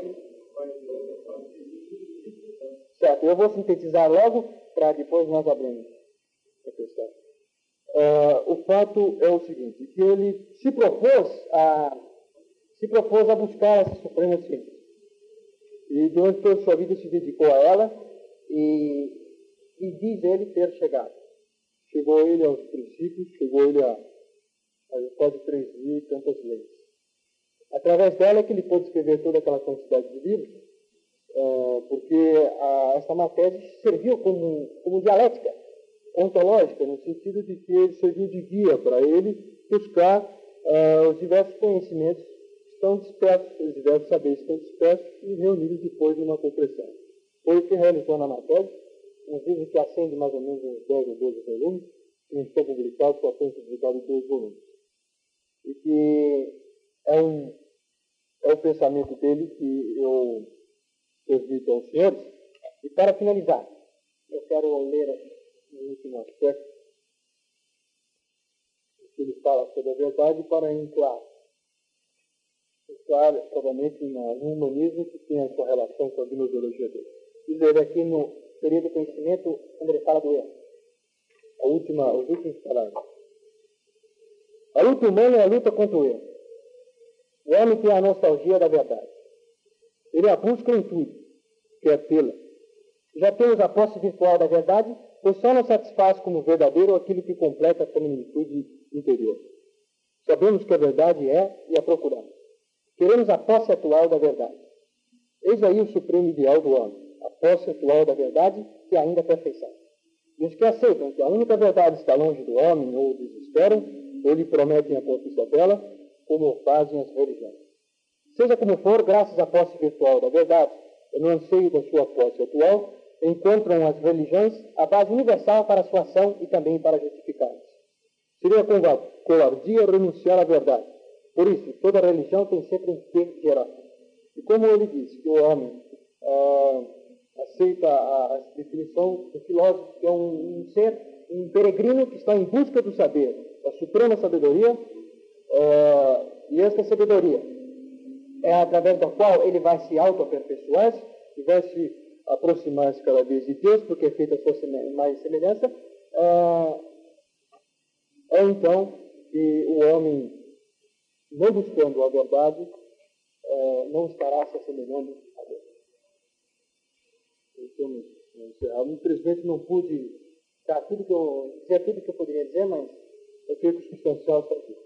Certo, eu vou sintetizar logo para depois nós abrirmos a questão. Uh, o fato é o seguinte, que ele se propôs a, se propôs a buscar essa suprema ciência. E durante toda a sua vida se dedicou a ela e, e diz ele ter chegado. Chegou ele aos princípios, chegou ele a, a quase três mil e tantas leis. Através dela é que ele pôde escrever toda aquela quantidade de livros, é, porque a, essa matéria serviu como, como dialética ontológica, no sentido de que ele serviu de guia para ele buscar uh, os diversos conhecimentos que estão dispersos, os diversos saberes que estão dispersos e reunidos depois de uma compreensão. Foi o que realizou na matéria, um livro que acende mais ou menos uns dez ou doze volumes, que não estão publicados, só foi publicado em dois volumes. E que é um, é o pensamento dele que eu transmito aos senhores. E para finalizar, eu quero ler o último aspecto que ele fala sobre a verdade para entrar, entrar provavelmente no humanismo que tem a sua relação com a gnoseologia dele. Diz ele aqui no período do conhecimento, quando ele fala do erro. A última, os últimos parágrafos. A luta humana é a luta contra o erro. O homem tem a nostalgia da verdade. Ele a busca em tudo, quer tê-la. Já temos a posse virtual da verdade, pois só nos satisfaz como verdadeiro aquilo que completa a plenitude interior. Sabemos que a verdade é e a procuramos. Queremos a posse atual da verdade. Eis aí o supremo ideal do homem, a posse atual da verdade que ainda é perfeição. E os que aceitam que a única verdade está longe do homem ou desesperam, ou lhe prometem a conquista dela, como fazem as religiões. Seja como for, graças à posse virtual da verdade, e no anseio da sua posse atual, encontram as religiões a base universal para a sua ação e também para justificá-las. Seria covardia renunciar à verdade. Por isso, toda religião tem sempre um quê geral. E como ele diz que o homem ah, aceita a, a definição do filósofo, que é um, um ser, um peregrino que está em busca do saber, da suprema sabedoria, ah, e esta sabedoria é através da qual ele vai se auto-aperfeiçoar e vai se aproximar-se cada vez de Deus, porque é feita a sua mais semelhança, ah, é então que o homem, não buscando a verdade, ah, não estará se assemelhando a Deus. Então, eu, infelizmente não pude dar tudo que eu, dizer tudo que eu poderia dizer, mas eu creio que o substancial está aqui.